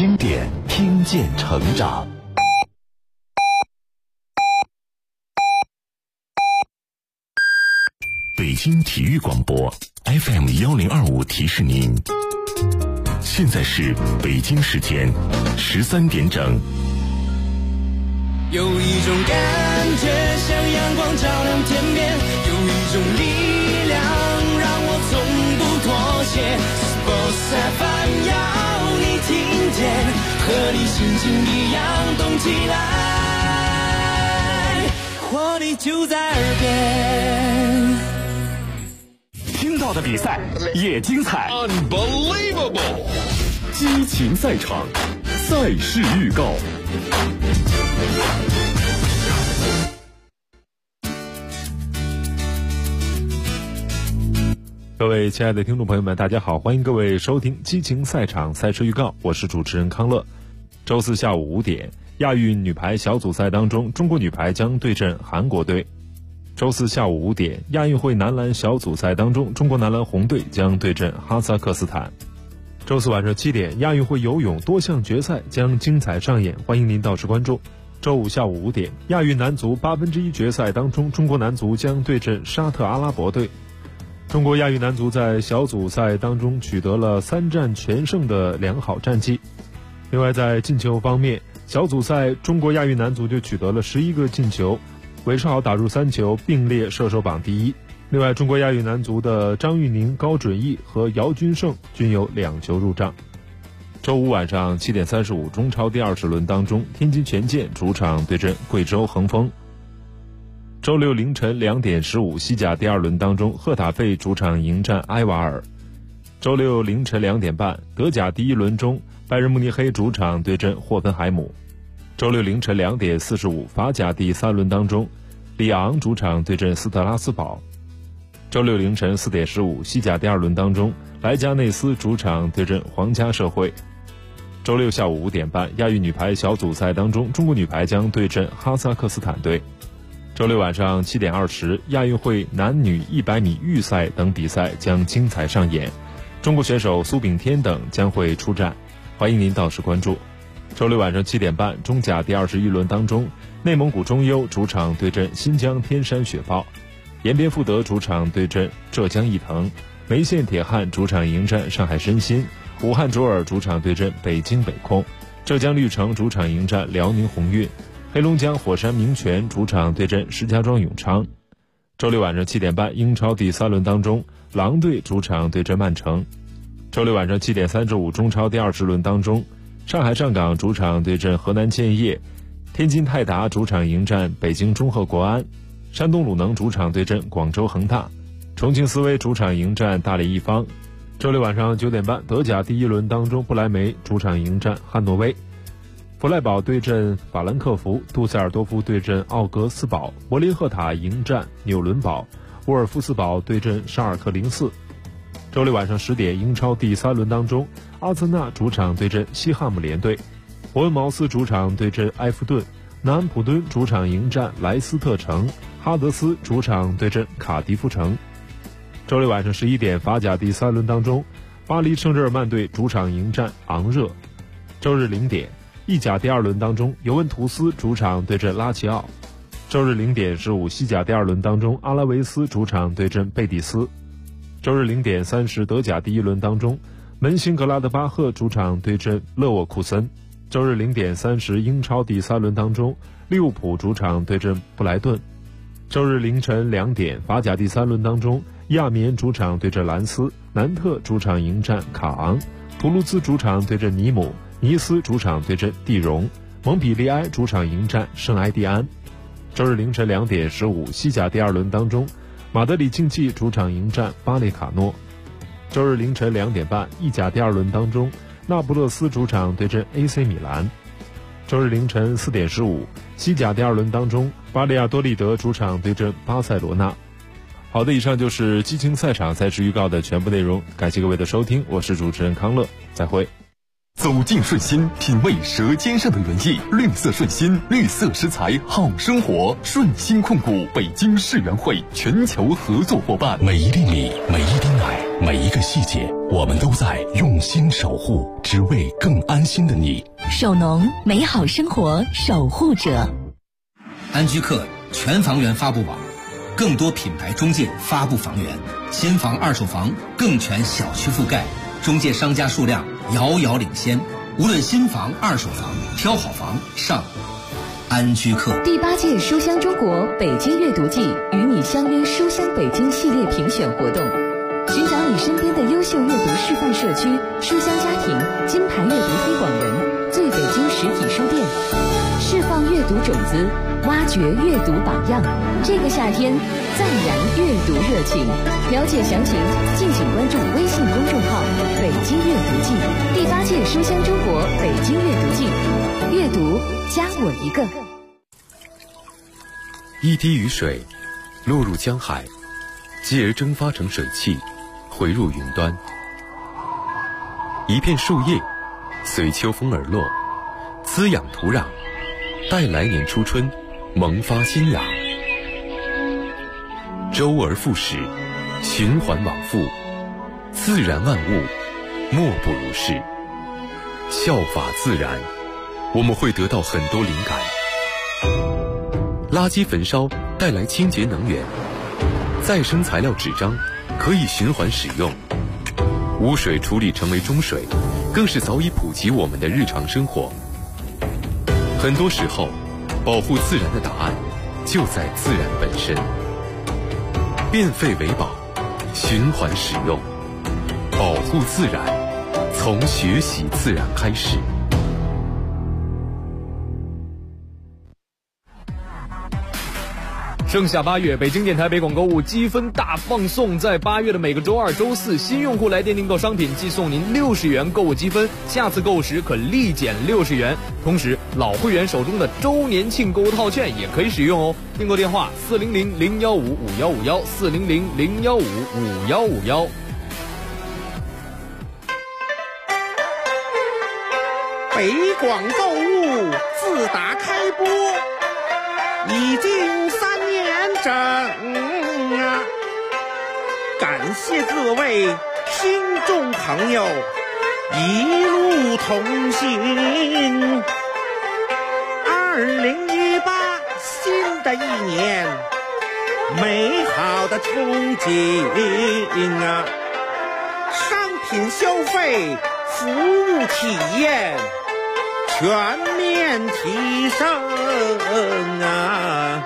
经典，听见成长。北京体育广播 FM1025提示您，现在是北京时间13点整。 有一种感觉像阳光照亮天边，有一种力量让我从不妥协。Sports FM 要你听见，和你心情一样动起来，活力就在耳边。 听到的比赛也精彩 Unbelievable 激情赛场，赛事预告。 各位亲爱的听众朋友们，大家好，欢迎各位收听激情赛场赛事预告，我是主持人康乐。周四下午5点，亚运女排小组赛当中，中国女排将对阵韩国队。周四下午5点，亚运会男篮小组赛当中，中国男篮红队将对阵哈萨克斯坦。周四晚上7点，亚运会游泳多项决赛将精彩上演，欢迎您到时关注。周五下午5点，亚运男足1/8决赛当中，中国男足将对阵沙特阿拉伯队。中国亚运男足在小组赛当中取得了3战全胜的良好战绩。另外在进球方面，小组赛中国亚运男足就取得了11个进球，韦世豪打入3球，并列射手榜第一。另外中国亚运男足的张玉宁、高准翼和姚军胜均有2球入账。周五晚上7点35，中超第20轮当中，天津权健主场对阵贵州恒丰。周六凌晨2点15，西甲第2轮当中，赫塔费主场迎战埃瓦尔。周六凌晨2点半，德甲第1轮中，拜仁慕尼黑主场对阵霍芬海姆。周六凌晨2点45，法甲第3轮当中，里昂主场对阵斯特拉斯堡。周六凌晨4点15，西甲第2轮当中，莱加内斯主场对阵皇家社会。周六下午5点半，亚运女排小组赛当中，中国女排将对阵哈萨克斯坦队。周六晚上7点20，亚运会男女100米预赛等比赛将精彩上演，中国选手苏炳添等将会出战，欢迎您到时关注。周六晚上7点半，中甲第21轮当中，内蒙古中优主场对阵新疆天山雪豹，延边富德主场对阵浙江毅腾，梅县铁汉主场迎战上海申鑫，武汉卓尔主场对阵北京北控，浙江绿城主场迎战辽宁宏运，黑龙江火山明泉主场对阵石家庄永昌。周六晚上7点半，英超第3轮当中，狼队主场对阵曼城。周六晚上7点35，中超第20轮当中，上海上港主场对阵河南建业，天津泰达主场迎战北京中赫国安，山东鲁能主场对阵广州恒大，重庆斯威主场迎战大连一方。周六晚上9点半，德甲第1轮当中，不莱梅主场迎战汉诺威，弗赖堡对阵法兰克福，杜塞尔多夫对阵奥格斯堡，柏林赫塔迎战纽伦堡，沃尔夫斯堡对阵沙尔克零四。周六晚上10点，英超第3轮当中，阿森纳主场对阵西汉姆联队，伯恩茅斯主场对阵埃弗顿，南安普敦主场迎战莱斯特城，哈德斯主场对阵卡迪夫城。周六晚上11点，法甲第3轮当中，巴黎圣日耳曼队主场迎战昂热。周日0点，意甲第2轮当中，尤文图斯主场对阵拉齐奥。周日0点15，西甲第2轮当中，阿拉维斯主场对阵贝蒂斯。周日0点30，德甲第1轮当中，门兴格拉德巴赫主场对阵勒沃库森。周日0点30，英超第3轮当中，利物浦主场对阵布莱顿。周日凌晨2点，法甲第3轮当中，亚眠主场对阵兰斯，南特主场迎战卡昂，图卢兹主场对阵尼姆，尼斯主场对阵蒂荣，蒙彼利埃主场迎战圣埃蒂安。周日凌晨2点15，西甲第2轮当中，马德里竞技主场迎战巴列卡诺。周日凌晨2点半，意甲第2轮当中，那不勒斯主场对阵 AC 米兰。周日凌晨4点15，西甲第2轮当中，巴利亚多利德主场对阵巴塞罗那。好的，以上就是激情赛场赛事预告的全部内容，感谢各位的收听，我是主持人康乐，再会。 走进顺心，品味舌尖上的原意，绿色顺心，绿色食材好生活。顺心控股北京世园会全球合作伙伴。 每一粒米，每一滴奶，每一个细节， 我们都在用心守护，只为更安心的你。 守农，美好生活守护者。 安居客全房源发布网，更多品牌中介发布房源，新房二手房更全小区覆盖，中介商家数量遥遥领先。无论新房二手房，挑好房上安居客。 第8届书香中国北京阅读季与你相约书香北京系列评选活动，寻找你身边的优秀阅读示范社区、书香家庭、金牌阅读推广人、最北京实体书店，释放阅读种子，挖掘阅读榜样。这个夏天再燃阅读热情。了解详情，敬请关注微信公众号“北京阅读季”。第8届书香中国北京阅读季，阅读加我一个。 一滴雨水落入江海，继而蒸发成水汽，回入云端。一片树叶随秋风而落，滋养土壤，待来年初春萌发新芽。周而复始，循环往复，自然万物莫不如是。效法自然，我们会得到很多灵感。垃圾焚烧带来清洁能源，再生材料纸张可以循环使用，污水处理成为中水，更是早已普及我们的日常生活。很多时候，保护自然的答案就在自然本身。变废为宝，循环使用，保护自然，从学习自然开始。 盛夏8月，北京电台北广购物积分大放送，在8月的每个周二、周四，新用户来电订购商品即送您60元购物积分，下次购物时可立减60元。同时，老会员手中的周年庆购物套券也可以使用哦。订购电话：400-015-5151，400-015-5151。 北广购物自打开播已经3年整啊！感谢各位听众朋友一路同行。2018新的一年，美好的憧憬啊！商品消费、服务体验全面提升啊！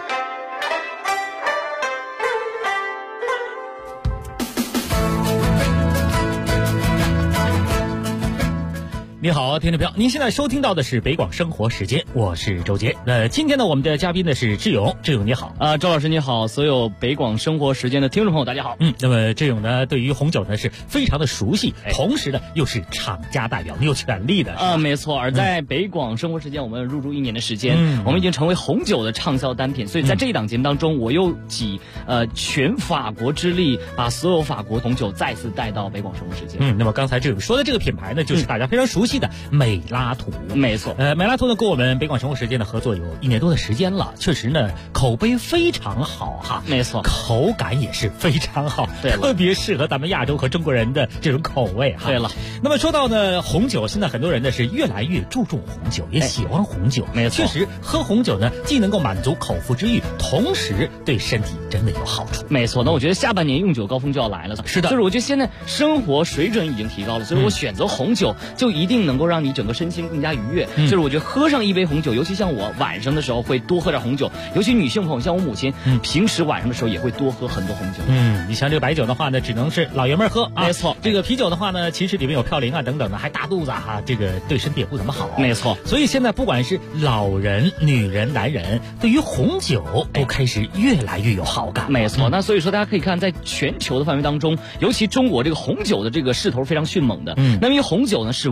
你好，听众朋友，您现在收听到的是北广生活时间，我是周杰。今天呢，我们的嘉宾呢是志勇，志勇你好周老师你好，所有北广生活时间的听众朋友大家好。 那么志勇呢，对于红酒呢是非常的熟悉，同时呢又是厂家代表，你有权利的没错。而在北广生活时间，我们入驻1年的时间，我们已经成为红酒的畅销单品，所以在这一档节目当中，我又集全法国之力，把所有法国红酒再次带到北广生活时间。 那么刚才志勇说的这个品牌呢，就是大家非常熟悉的美拉图。 没错， 美拉图呢跟我们北广生活时间的合作有1年多的时间了，确实呢口碑非常好哈。 没错， 口感也是非常好， 对了， 特别适合咱们亚洲和中国人的这种口味哈。 对了， 那么说到呢红酒，现在很多人呢是越来越注重红酒，也喜欢红酒。 没错， 确实喝红酒呢既能够满足口腹之欲，同时对身体真的有好处。 没错，那我觉得下半年用酒高峰就要来了。 是的， 就是我觉得现在生活水准已经提高了，所以我选择红酒就一定能够让你整个身心更加愉悦。就是我觉得喝上一杯红酒，尤其像我晚上的时候会多喝点红酒，尤其女性朋友，像我母亲，平时晚上的时候也会多喝很多红酒。 你像这个白酒的话呢，只能是老爷们喝啊。 没错， 这个啤酒的话呢，其实里面有嘌呤啊等等的，还大肚子啊，这个对身体也不怎么好。 没错， 所以现在不管是老人、女人、男人，对于红酒都开始越来越有好感。 没错，那所以说大家可以看，在全球的范围当中，尤其中国这个红酒的这个势头非常迅猛的。那因为红酒呢是碱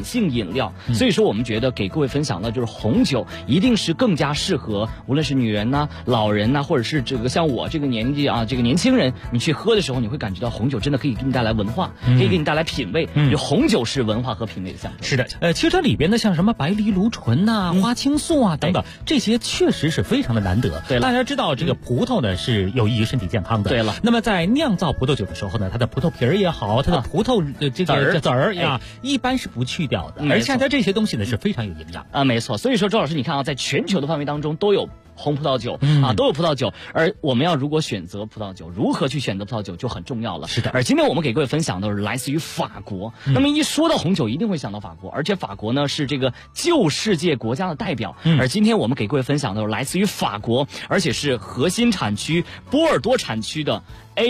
碱性饮料。所以说我们觉得给各位分享的就是红酒一定是更加适合无论是女人呐、老人呐，或者是这个像我这个年纪啊，这个年轻人，你去喝的时候，你会感觉到红酒真的可以给你带来文化，可以给你带来品味。红酒是文化和品味的象征。 是的，其实这里边的像什么白藜芦醇呐、花青素啊等等，这些确实是非常的难得。 对了， 大家知道这个葡萄呢是有益于身体健康的。 对了， 那么在酿造葡萄酒的时候呢，它的葡萄皮儿也好，它的葡萄这个籽儿呀，一般是不去掉的，而恰恰这些东西呢是非常有营养啊。没错，所以说周老师，你看啊，在全球的范围当中都有红葡萄酒啊，都有葡萄酒，而我们要如果选择葡萄酒，如何去选择葡萄酒就很重要了。 是的， 而今天我们给各位分享的是来自于法国。那么一说到红酒，一定会想到法国，而且法国呢是这个旧世界国家的代表。而今天我们给各位分享的是来自于法国，而且是核心产区波尔多产区的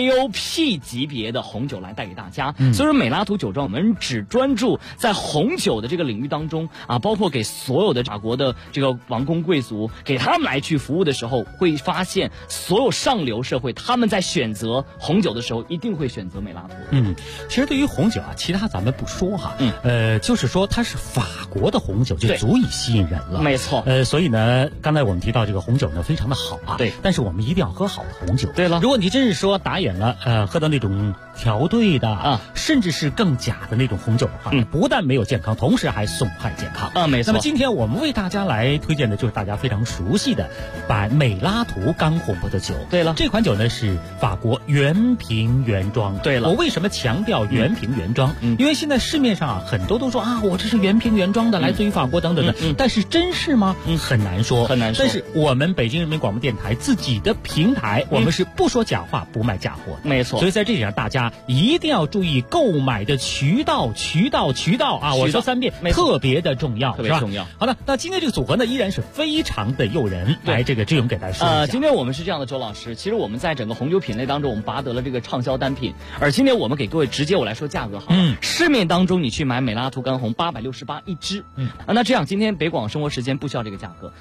AOP 级别的红酒来带给大家。所以说美拉图酒庄我们只专注在红酒的这个领域当中啊，包括给所有的法国的这个王公贵族给他们来去服务的时候，会发现所有上流社会他们在选择红酒的时候一定会选择美拉图。 其实对于红酒啊，其他咱们不说哈，就是说它是法国的红酒就足以吸引人了。 没错。 所以呢，刚才我们提到这个红酒呢非常的好啊， 对， 但是我们一定要喝好的红酒。 对了， 如果你真是说打眼了，喝到那种调兑的啊，甚至是更假的那种红酒的话，不但没有健康，同时还损害健康啊。没错。 那么今天我们为大家来推荐的就是大家非常熟悉的美拉图干红葡萄酒。 对了， 这款酒呢是法国原瓶原装。 对了， 我为什么强调原瓶原装？因为现在市面上啊很多都说啊，我这是原瓶原装的，来自于法国等等的，但是真是吗？很难说， 很难说。 但是我们北京人民广播电台自己的平台，我们是不说假话，不卖假货。 没错。 所以在这里上，大家一定要注意购买的渠道啊！我说3遍，特别的重要， 特别重要。 好的，那今天这个组合呢，依然是非常的诱人。来，这个志勇给大家说一下。 今天我们是这样的，周老师，其实我们在整个红酒品类当中，我们拔得了这个畅销单品。而今天我们给各位直接我来说价格好了。市面当中你去买美拉图干红868一支，那这样今天北广生活时间不需要这个价格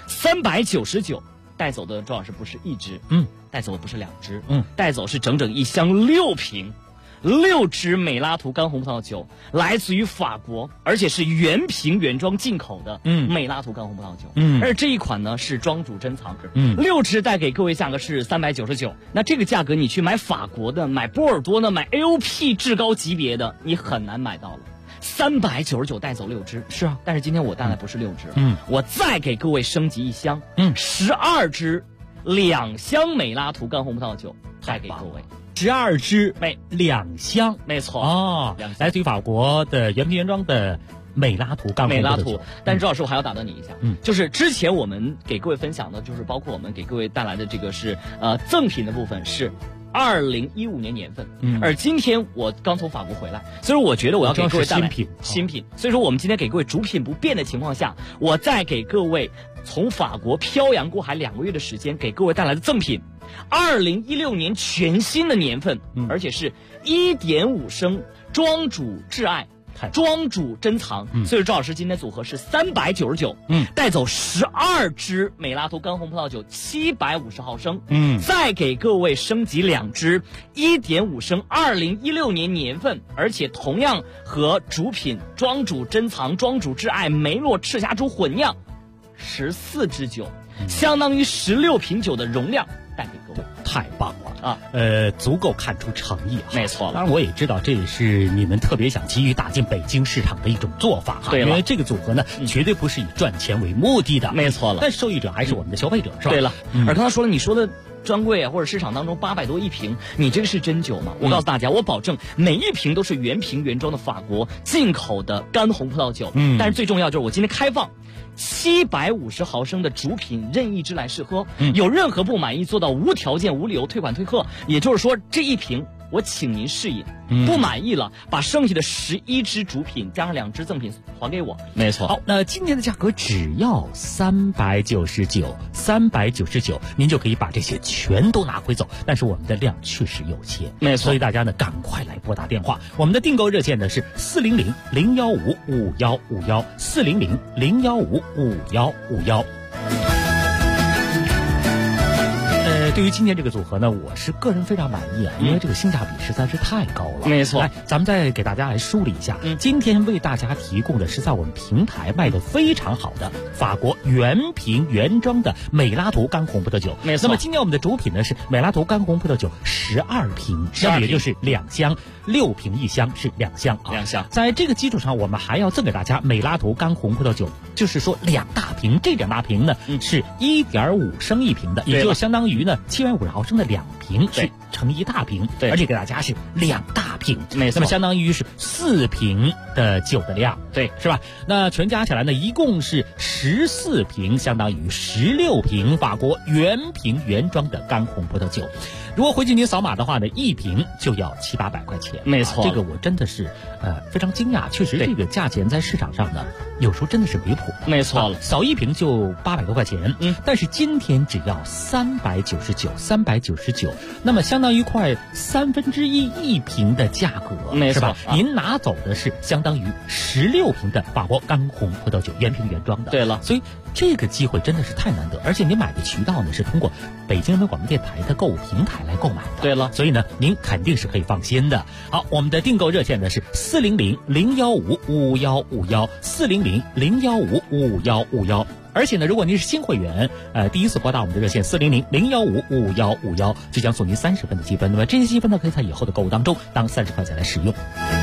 ，399。带走的周老师不是一支，带走的不是2支，带走是整整一箱6瓶，6支美拉图干红葡萄酒，来自于法国，而且是原瓶原装进口的美拉图干红葡萄酒。而这一款呢是庄主珍藏，6支带给各位价格是399。那这个价格你去买法国的、买波尔多的、买 AOP 至高级别的，你很难买到了。399带走6支， 是啊， 但是今天我带来不是6支，我再给各位升级一箱，12支2箱美拉图干红葡萄酒带给各位。 12支2箱， 没错哦，来自于法国的原瓶原装的美拉图干红葡萄酒。 但是周老师我还要打断你一下，就是之前我们给各位分享的，就是包括我们给各位带来的这个是赠品的部分是2015年年份，而今天我刚从法国回来，所以我觉得我要给各位带来新品，所以说我们今天给各位主品不变的情况下，我再给各位从法国漂洋过海2个月的时间给各位带来的赠品，2016年全新的年份，而且是1.5升庄主挚爱庄主珍藏，所以周老师今天组合是399，带走12支美拉图干红葡萄酒750毫升，再给各位升级2支1.5升2016年年份，而且同样和主品庄主珍藏、庄主挚爱梅洛赤霞珠混酿14支酒，相当于16瓶酒的容量带给各位。 太棒了啊！足够看出诚意啊。 没错了， 当然我也知道这也是你们特别想急于打进北京市场的一种做法哈。 对了， 因为这个组合呢，绝对不是以赚钱为目的的。 没错了， 但受益者还是我们的消费者，是吧？ 对了，而刚才说了，你说的专柜啊或者市场当中800多一瓶，你这个是真酒吗？我告诉大家，我保证每一瓶都是原瓶原装的法国进口的干红葡萄酒。但是最重要就是我今天开放750毫升的主品任意支来试喝，有任何不满意做到无条件无理由退款退货，也就是说这一瓶我请您试饮，不满意了把剩下的11支主品加上2支赠品还给我。 没错。好，那今天的价格只要399，您就可以把这些全都拿回走。但是我们的量确实有限， 没错， 所以大家呢赶快来拨打电话。我们的订购热线呢是400-015-5151，400-015-5151。 对于今天这个组合呢，我是个人非常满意啊，因为这个性价比实在是太高了。 没错， 来，咱们再给大家来梳理一下，今天为大家提供的是在我们平台卖的非常好的法国原瓶原装的美拉图干红葡萄酒。 没错。 那么今天我们的主品呢是美拉图干红葡萄酒12瓶，那么也就是2箱，6瓶1箱是2箱啊。 2箱。 在这个基础上，我们还要赠给大家美拉图干红葡萄酒，就是说2大瓶，这2大瓶呢是1.5升1瓶的，也就相当于呢750毫升的2瓶是成1大瓶，而且给大家是2大瓶， 没错， 那么相当于是4瓶的酒的量， 对， 是吧？那全加起来呢，一共是14瓶，相当于16瓶法国原瓶原装的干红葡萄酒。如果回去您扫码的话呢，1瓶就要700-800块钱， 没错， 这个我真的是非常惊讶，确实这个价钱在市场上呢，有时候真的是离谱， 没错了， 扫1瓶就800多块钱，但是今天只要399，那么相当于快1/3瓶的价格， 没错， 是吧？您拿走的是相当于16瓶的法国干红葡萄酒，原瓶原装的。 对了， 所以这个机会真的是太难得，而且您买的渠道呢是通过北京人民广播电台的购物平台来购买的。 对了， 所以呢，您肯定是可以放心的。好，我们的订购热线呢是400-015-5151，400-015-5151。而且呢，如果您是新会员，第一次拨打我们的热线400-015-5151，就将送您30分的积分。那么这些积分呢，可以在以后的购物当中当30块钱来使用。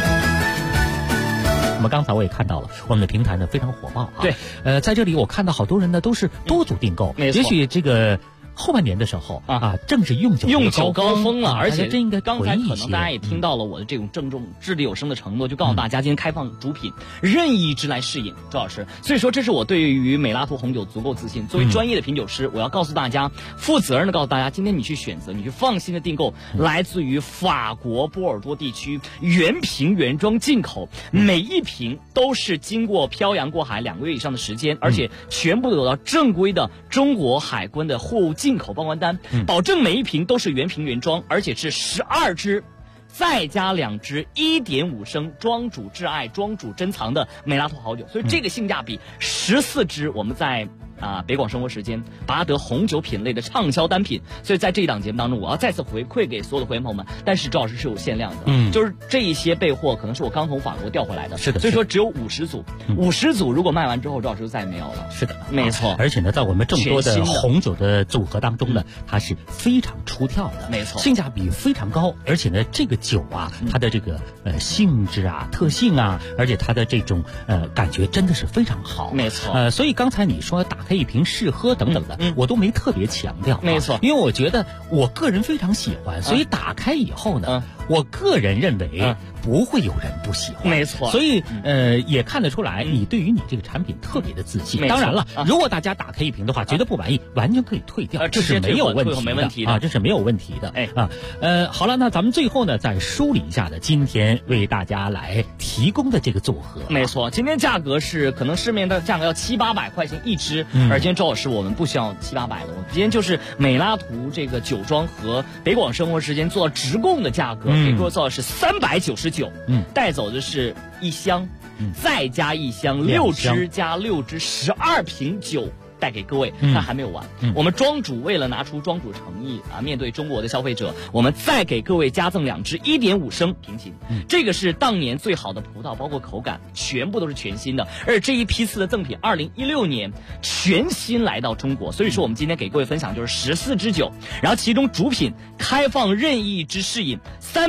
那么刚才我也看到了，我们的平台呢非常火爆啊。 对， 在这里我看到好多人呢都是多组订购， 没错， 也许这个后半年的时候正是用酒高峰了，而且真应该刚才可能大家也听到了我的这种郑重掷地有声的承诺，就告诉大家今天开放主品任意之来试饮，周老师。所以说这是我对于美拉图红酒足够自信。作为专业的品酒师，我要告诉大家，负责任的告诉大家，今天你去选择，你去放心的订购来自于法国波尔多地区原瓶原装进口，每一瓶都是经过漂洋过海2个月以上的时间，而且全部有到正规的中国海关的货物进口报关单，保证每一瓶都是原瓶原装，而且是12支再加2支1.5升庄主挚爱庄主珍藏的美拉图好酒，所以这个性价比14支我们在北广生活时间拔得红酒品类的畅销单品。所以在这一档节目当中，我要再次回馈给所有的会员朋友们，但是周老师是有限量的，就是这一些备货可能是我刚从法国调回来的， 是的， 所以说只有50组，50组如果卖完之后，周老师就再也没有了。 是的， 没错。 而且呢，在我们众多的红酒的组合当中呢，它是非常出挑的， 没错， 性价比非常高，而且呢，这个酒啊，它的这个性质啊、特性啊，而且它的这种感觉真的是非常好， 没错。 所以刚才你说打开一瓶试喝等等的，我都没特别强调， 没错， 因为我觉得我个人非常喜欢，所以打开以后呢，我个人认为不会有人不喜欢， 没错。 所以也看得出来，你对于你这个产品特别的自信。当然了，如果大家打开一瓶的话，觉得不满意，完全可以退掉，这是没有问题的，这是没有问题的。好了，那咱们最后呢，再梳理一下呢，今天为大家来提供的这个组合， 没错，今天价格是可能市面的价格要700-800块钱一支，而今天周老师我们不需要700-800的，我们今天就是美拉图这个酒庄和北广生活时间做直供的价格，给各位做的是399，带走的是1箱，再加1箱，6支加6支，12瓶酒。带给各位，但还没有完。我们庄主为了拿出庄主诚意面对中国的消费者，我们再给各位加赠2支1.5升平行。这个是当年最好的葡萄，包括口感全部都是全新的。而这一批次的赠品，2016年全新来到中国，所以说我们今天给各位分享就是14支酒，然后其中主品开放任意之试饮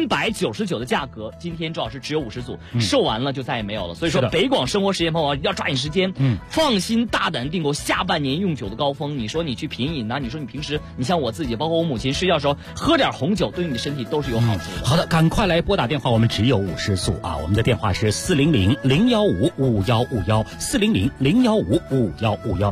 ，399的价格，今天周老师只有50组，售完了就再也没有了。所以说北广生活时间朋友要抓紧时间，放心大胆订购下半年用酒的高峰。你说你去品饮你说你平时你像我自己，包括我母亲睡觉的时候喝点红酒，对你的身体都是有好处的。 好的，赶快来拨打电话，我们只有50组我们的电话是400-015-5151，400-015-5151。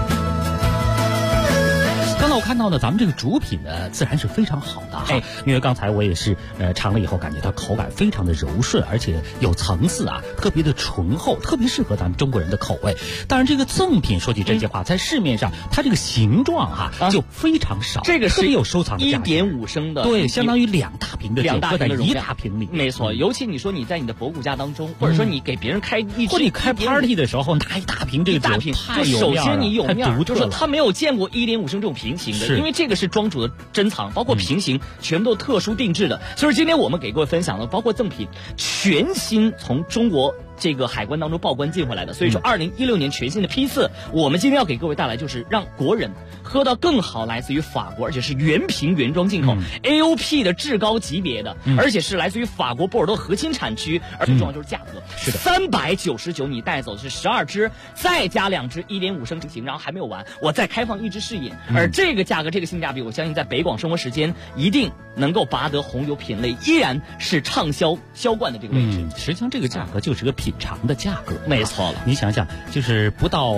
刚才我看到呢，咱们这个主品呢，自然是非常好的因为刚才我也是尝了以后，感觉到口感非常的柔顺，而且有层次特别的醇厚，特别适合咱们中国人的口味。当然，这个赠品说句真心话，在市面上它这个形状就非常少， 这个是有收藏的价值 1.5升的， 对，相当于2大瓶的酒搁在1大瓶里， 没错。尤其你说你在你的博古家当中，或者说你给别人开一支， 或者你开 party 的时候拿1大瓶这个酒， 就首先你有面， 太独特了， 就是他没有见过1.5升这种瓶型， 的，因为这个是庄主的珍藏，包括瓶型全部都特殊定制的。所以今天我们给各位分享的，包括赠品，全新从中国这个海关当中报关进回来的。所以说2016年全新的批次，我们今天要给各位带来就是让国人喝到更好来自于法国，而且是原瓶原装进口、AOP 的至高级别的，而且是来自于法国波尔多核心产区，而最重要就是价格， 是的 399，你带走的是12支，再加2支1.5升瓶，然后还没有完，我再开放1支试饮，而这个价格这个性价比，我相信在北广生活时间一定能够拔得红酒品类依然是畅销销冠的这个位置。 实际上这个价格就是个品尝的价格， 没错了。 你想想，就是不到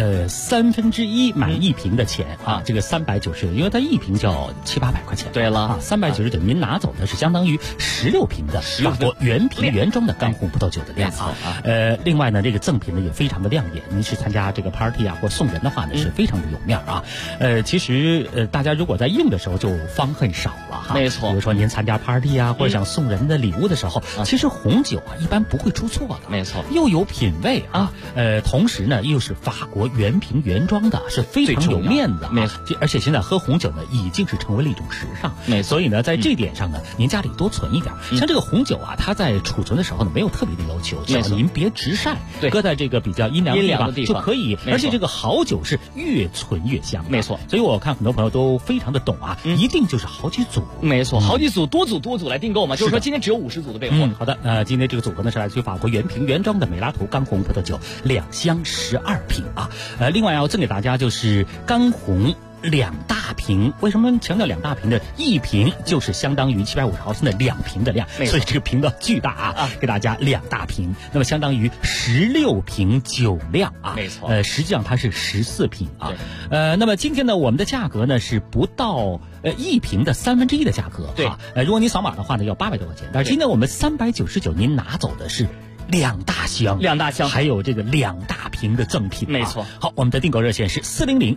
1/3买一瓶的钱啊，这个399，因为它一瓶就要700-800块钱。 对了啊 ，399，您拿走的是相当于16瓶的法国原瓶原装的干红葡萄酒的量啊。另外呢，这个赠品呢也非常的亮眼，您是参加这个 party 啊或送人的话呢是非常的有面啊。其实大家如果在用的时候就方恨少了哈。 没错。 比如说您参加 party 啊，或者想送人的礼物的时候，其实红酒啊一般不会出错的。 没错。 又有品味啊，同时呢又是法国原瓶原装的，是非常有面子啊。 没错。 而且现在喝红酒呢已经是成为了一种时尚。 没错。 所以呢在这点上呢，您家里多存一点。像这个红酒啊，它在储存的时候呢没有特别的要求，只要您别直晒，搁在这个比较阴凉的地方就可以。而且这个好酒是越存越香。 没错。 所以我看很多朋友都非常的懂啊，一定就是好几组。 没错，好几组，多组来订购嘛。就是说今天只有50组的备货。 好的，今天这个组合呢是来自于法国原瓶原装的美拉图干红葡萄酒2箱12瓶啊。另外要赠给大家就是干红2大瓶。为什么强调2大瓶呢？一瓶就是相当于750毫升的2瓶的量，所以这个瓶子巨大啊，给大家2大瓶，那么相当于16瓶酒量啊。 没错。 实际上它是14瓶啊。那么今天呢，我们的价格呢是不到一瓶的1/3的价格。 对。 如果你扫码的话呢，要800多块钱，但是今天我们399，您拿走的是2大箱，还有这个2大瓶的赠品。 没错。 好，我们的订购热线是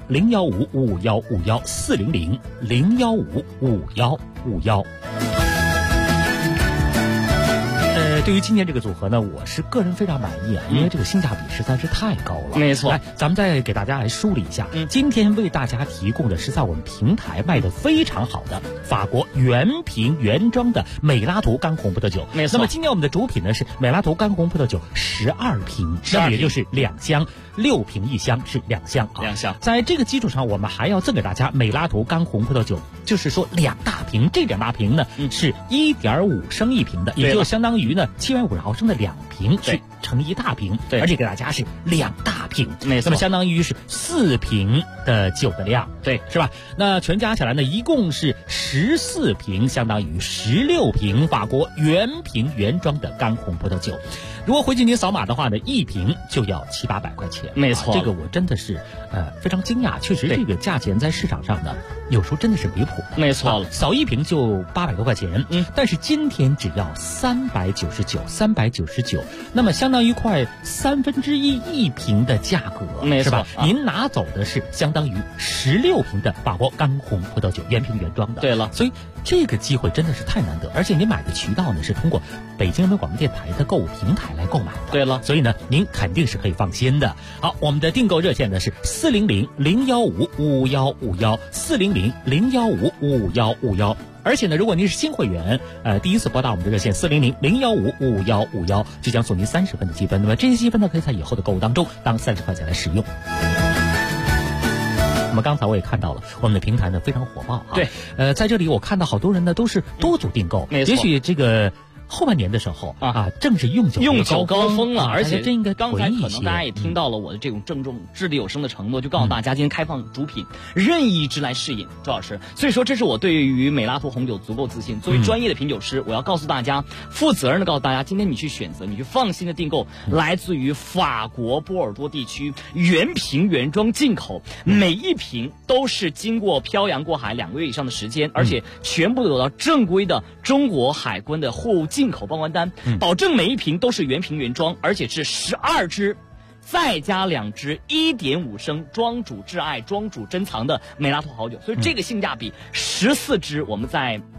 400-015-5151，400-015-5151。对于今天这个组合呢，我是个人非常满意啊，因为这个性价比实在是太高了。 没错。 来，咱们再给大家来梳理一下，今天为大家提供的是在我们平台卖的非常好的法国原瓶原装的美拉图干红葡萄酒。 没错。 那么今天我们的主品呢是美拉图干红葡萄酒12瓶，那么也就是2箱，6瓶1箱是2箱啊。 2箱。 在这个基础上，我们还要赠给大家美拉图干红葡萄酒，就是说2大瓶，这2大瓶呢是1.5升1瓶的，也就相当于呢750毫升的2瓶是成1大瓶，而且给大家是2大瓶， 没错。 那么相当于是4瓶的酒的量， 对， 是吧？那全加起来呢，一共是14瓶，相当于16瓶法国原瓶原装的干红葡萄酒。如果回去您扫码的话呢，一瓶就要700-800块钱。 没错。 这个我真的是非常惊讶，确实这个价钱在市场上呢有时候真的是离谱的。 没错。 扫一瓶就800多块钱，但是今天只要399，那么相当于快1/3一瓶的价格， 没错， 是吧？您拿走的是相当于16瓶的法国干红葡萄酒，原瓶原装的。 对了， 所以这个机会真的是太难得，而且您买的渠道呢是通过北京人民广播电台的购物平台来购买的。 对了， 所以呢您肯定是可以放心的。好，我们的订购热线呢是400-015-5151，400-015-5151。而且呢，如果您是新会员，第一次拨打我们的热线400-015-5151，就将送您30分的积分。那么这些积分呢，可以在以后的购物当中当30块钱来使用。那么刚才我也看到了，我们的平台呢非常火爆啊。 对， 在这里我看到好多人呢都是多组订购， 没错。 也许这个后半年的时候正是用酒高峰了，而且这应该刚才可能大家也听到了我的这种郑重掷地有声的承诺，就告诉大家今天开放主品任意一支来试饮，周老师。所以说这是我对于美拉图红酒足够自信。作为专业的品酒师，我要告诉大家，负责任的告诉大家，今天你去选择，你去放心的订购来自于法国波尔多地区原瓶原装进口，每一瓶都是经过漂洋过海2个月以上的时间，而且全部得到正规的中国海关的货物进口报关单，保证每一瓶都是原瓶原装，而且是12支再加2支1.5升庄主挚爱庄主珍藏的美拉图好酒，所以这个性价比14支我们在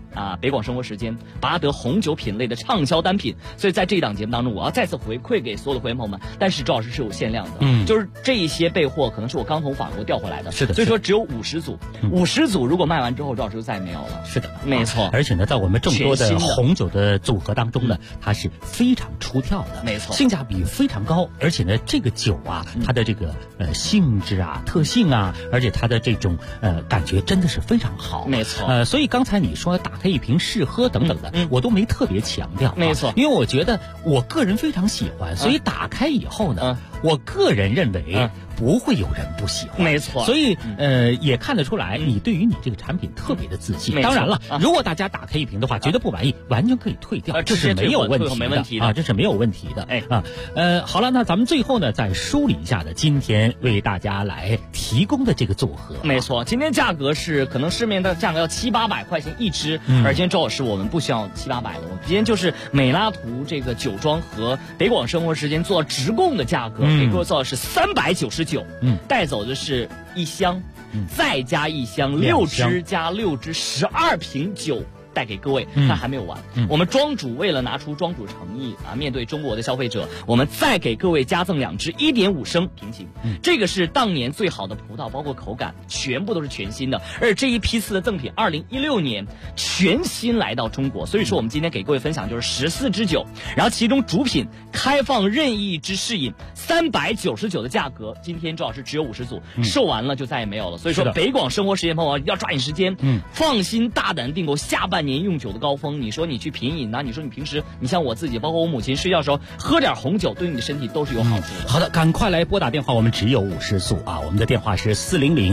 北广生活时间拔得红酒品类的畅销单品。所以在这一档节目当中，我要再次回馈给所有的会员朋友们，但是周老师是有限量的，就是这一些备货可能是我刚从法国调回来的， 是的， 所以说只有50组，50组如果卖完之后，周老师就再也没有了。 是的， 没错。 而且呢，在我们众多的红酒的组合当中呢，它是非常出挑的， 没错， 性价比非常高，而且呢，这个酒啊，它的这个性质啊、特性啊，而且它的这种感觉真的是非常好， 没错。 所以刚才你说打开一瓶试喝等等的，我都没特别强调， 没错， 因为我觉得我个人非常喜欢，所以打开以后呢，我个人认为不会有人不喜欢， 没错。 所以也看得出来，你对于你这个产品特别的自信。当然了，如果大家打开一瓶的话，觉得不满意，完全可以退掉，这是没有问题的啊，这是没有问题的。好了，那咱们最后呢，再梳理一下的今天为大家来提供的这个组合， 没错，今天价格是可能市面的价格要700-800块钱一支，而今天周老师我们不需要700-800的，我们今天就是美拉图这个酒庄和北广生活时间做直供的价格，给各位做的是399，带走的是1箱，再加1箱，6支加6支，12瓶酒。带给各位，但还没有完。我们庄主为了拿出庄主诚意面对中国的消费者，我们再给各位加赠2支1.5升瓶型。这个是当年最好的葡萄，包括口感全部都是全新的。而这一批次的赠品，2016年全新来到中国，所以说我们今天给各位分享就是14支酒，然后其中主品开放任意之试饮，399的价格，今天周老师只有50组，售完了就再也没有了。所以说北广生活时间朋友要抓紧时间，放心大胆订购下半年用酒的高峰。你说你去品饮你说你平时你像我自己，包括我母亲睡觉的时候喝点红酒，对你的身体都是有好处的。 好的，赶快来拨打电话，我们只有50组啊，我们的电话是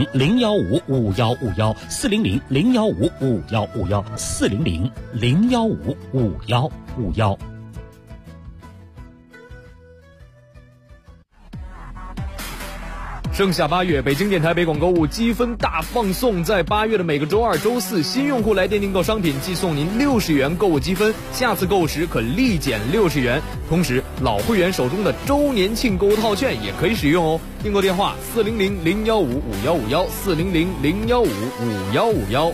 400-015-5151，400-015-5151，400-015-5151。 盛夏8月，北京电台北广购物积分大放送，在8月的每个周二、周四，新用户来电订购商品即送您60元购物积分，下次购物时可立减60元。同时，老会员手中的周年庆购物套券也可以使用哦。订购电话400-015-5151，400-015-5151。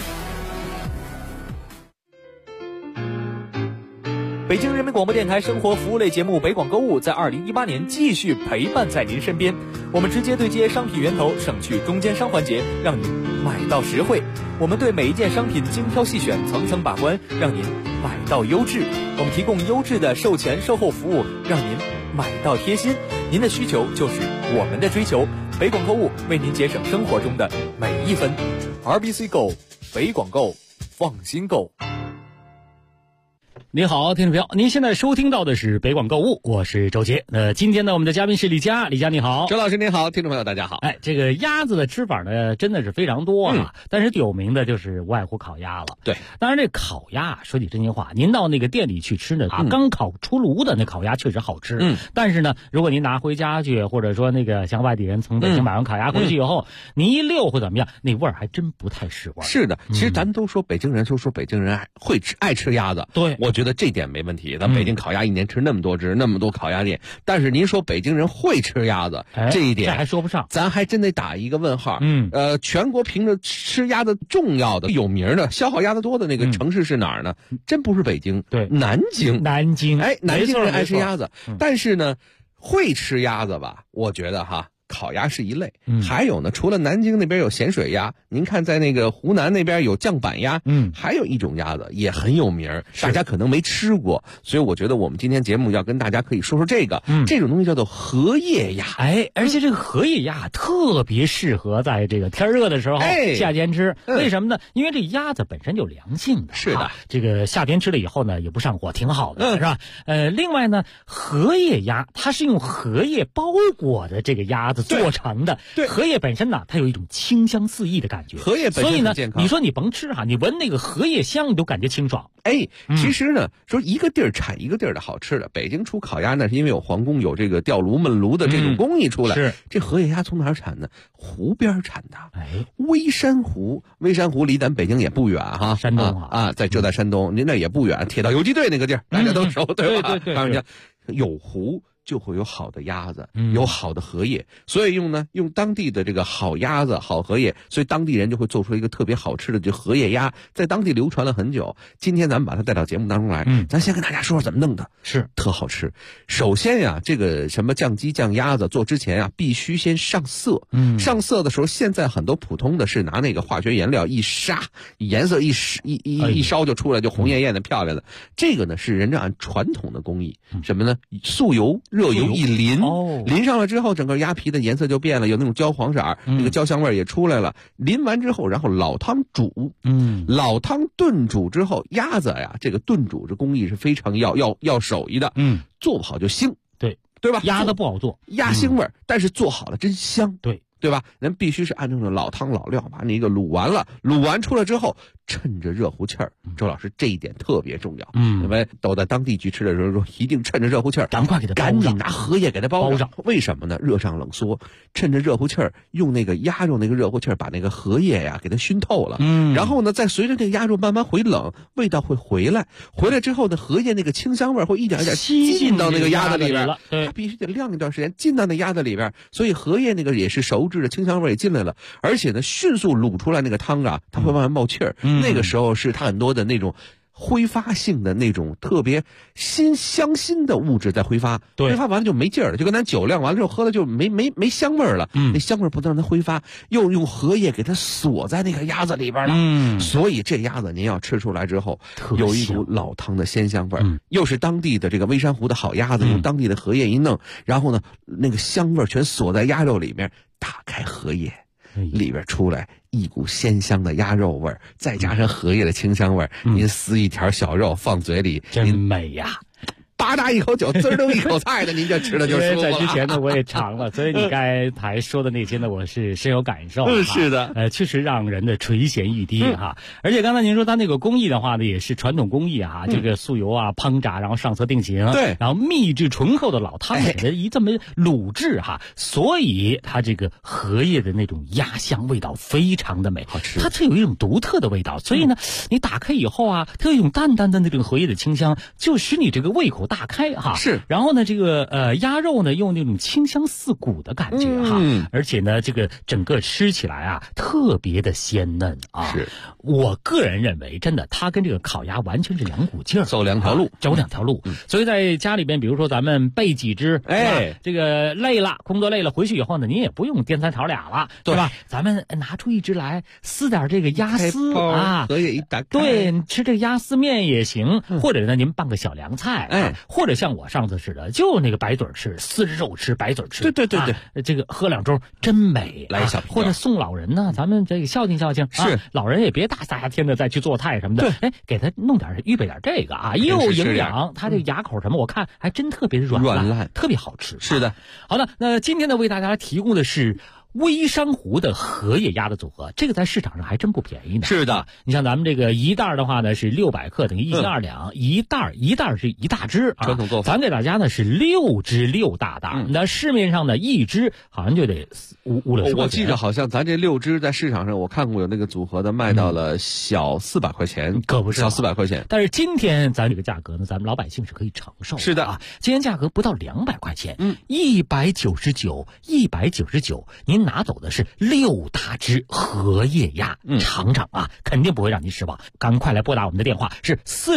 北京人民广播电台生活服务类节目《北广购物》在2018年继续陪伴在您身边。我们直接对接商品源头，省去中间商环节，让您买到实惠。我们对每一件商品精挑细选，层层把关，让您买到优质。我们提供优质的售前售后服务，让您买到贴心。您的需求就是我们的追求。北广购物为您节省生活中的每一分。RBC 购，北广购，放心购。 你好，听众朋友，您现在收听到的是北广购物，我是周杰。今天呢，我们的嘉宾是李佳，李佳你好。 周老师您好，听众朋友大家好。 这个鸭子的吃法呢，真的是非常多啊，但是有名的就是无外乎烤鸭了。 对， 当然这烤鸭说句真心话，您到那个店里去吃呢，刚烤出炉的那烤鸭确实好吃。但是呢，如果您拿回家去，或者说那个像外地人从北京买完烤鸭回去以后，你一溜或怎么样，那味儿还真不太是味儿。 是的，其实咱都说北京人，说北京人爱吃鸭子。 对， 我觉得这点没问题。咱北京烤鸭一年吃那么多只，那么多烤鸭店，但是您说北京人会吃鸭子，这一点这还说不上， 咱还真得打一个问号。全国凭着吃鸭子重要的、有名的、消耗鸭子多的那个城市是哪儿呢？真不是北京， 对， 南京。 南京人爱吃鸭子，但是呢，会吃鸭子吧？我觉得烤鸭是一类，还有呢，除了南京那边有咸水鸭，您看在那个湖南那边有酱板鸭，还有一种鸭子也很有名，大家可能没吃过，所以我觉得我们今天节目要跟大家可以说说这个，这种东西叫做荷叶鸭。 而且这个荷叶鸭特别适合在这个天热的时候夏天吃，为什么呢？因为这鸭子本身就凉性的， 是的， 这个夏天吃了以后呢也不上火，挺好的，是吧？另外呢，荷叶鸭它是用荷叶包裹的这个鸭子做成的。 对， 荷叶本身呢，它有一种清香四溢的感觉。 荷叶本身很健康， 所以呢，你说你甭吃你闻那个荷叶香，你都感觉清爽。 其实呢，说一个地儿产一个地儿的好吃的。北京出烤鸭呢，是因为有皇宫有这个吊炉焖炉的这种工艺出来。 是这荷叶鸭从哪儿产的？湖边产的。微山湖离咱北京也不远哈， 山东就在山东，您那也不远，铁道游击队那个地儿大家都熟，对吧？ 对， 有湖就会有好的鸭子，有好的荷叶。所以用当地的这个好鸭子、好荷叶，所以当地人就会做出一个特别好吃的就荷叶鸭，在当地流传了很久。今天咱们把它带到节目当中来，咱先跟大家说说怎么弄的， 是特好吃。首先呀，这个什么酱鸡、酱鸭子做之前啊，必须先上色。上色的时候，现在很多普通的是拿那个化学颜料一杀，颜色一烧就出来，就红艳艳的漂亮的。这个呢是人家按传统的工艺，什么呢？素油、热油一淋，淋上了之后，整个鸭皮的颜色就变了，有那种焦黄色，那个焦香味也出来了。淋完之后，然后老汤煮，老汤炖煮之后，鸭子呀，这个炖煮这工艺是非常要手艺的，做不好就腥，对吧？ 鸭子不好做， 鸭腥味，但是做好了真香， 对吧？人必须是按照老汤老料把你一个卤完了，卤完出来之后，趁着热乎气儿。周老师这一点特别重要，因为都在当地去吃的时候说，一定趁着热乎气儿， 赶快给它包上， 赶紧拿荷叶给它包上。为什么呢？热胀冷缩，趁着热乎气儿，用那个鸭肉那个热乎气儿把那个荷叶呀给它熏透了。然后呢，再随着这个鸭肉慢慢回冷，味道会回来。回来之后呢，荷叶那个清香味会一点一点进到那个鸭子里边，它必须得晾一段时间进到那鸭子里边，所以荷叶那个也是熟制的清香味也进来了，而且呢，迅速卤出来那个汤啊，它会慢慢冒气儿。那个时候是它很多的那种挥发性的那种特别香辛的物质在挥发，挥发完了就没劲儿了，就跟咱酒酿完了之后喝了就没香味儿了，那香味儿不能让它挥发，又用荷叶给它锁在那个鸭子里边了，所以这鸭子您要吃出来之后，有一股老汤的鲜香味儿，又是当地的这个微山湖的好鸭子，用当地的荷叶一弄，然后呢，那个香味儿全锁在鸭肉里面，打开荷叶。里边出来一股鲜香的鸭肉味儿，再加上荷叶的清香味儿，您撕一条小肉放嘴里， 真美呀！ 吧嗒一口酒，滋儿溜一口菜的，您这吃的就舒服了。 在之前呢，我也尝了，所以你刚才说的那些呢，我是深有感受。 是的， 确实让人的垂涎欲滴哈。而且刚才您说它那个工艺的话呢，也是传统工艺哈，这个素油啊烹炸，然后上色定型， 对， 然后秘制醇厚的老汤给它这么卤制哈，所以它这个荷叶的那种鸭香味道非常的美， 好吃。 它有一种独特的味道，所以呢，你打开以后啊，它有一种淡淡的那种荷叶的清香，就使你这个胃口大开哈。 是， 然后呢，这个鸭肉呢，用那种清香四骨的感觉哈，而且呢，这个整个吃起来啊，特别的鲜嫩啊。 是， 我个人认为，真的，它跟这个烤鸭完全是两股劲儿， 走两条路， 走两条路。所以在家里边，比如说咱们备几只，这个累了，工作累了，回去以后呢，您也不用颠三炒俩了，对吧？咱们拿出一只来，撕点这个鸭丝啊， 荷叶一打开， 对，吃这个鸭丝面也行，或者呢，您拌个小凉菜，或者像我上次似的，就那个白嘴吃，撕着肉吃，白嘴吃。 对， 这个喝两盅真美， 来一小瓶。 或者送老人呢，咱们这个孝敬孝敬， 是老人也别大夏天的再去做菜什么的，给他弄点预备点这个啊，又营养，他这个牙口什么，我看还真特别软烂，特别好吃。 是的， 好的，那今天呢，为大家提供的是微山湖的荷叶鸭的组合，这个在市场上还真不便宜呢。 是的， 你像咱们这个一袋的话呢是600克，等于1斤2两，一袋是一大只啊。 传统做法， 咱给大家呢是6只6大袋，那市面上呢一只好像就得560块。 我记得好像咱这6只在市场上我看过有那个组合的卖到了小400块钱， 可不是小400块钱。 但是今天咱这个价格呢，咱们老百姓是可以承受的。 是的啊，今天价格不到200块钱，199，您拿走的是6大只荷叶鸭，尝尝啊，肯定不会让您失望。赶快来拨打我们的电话是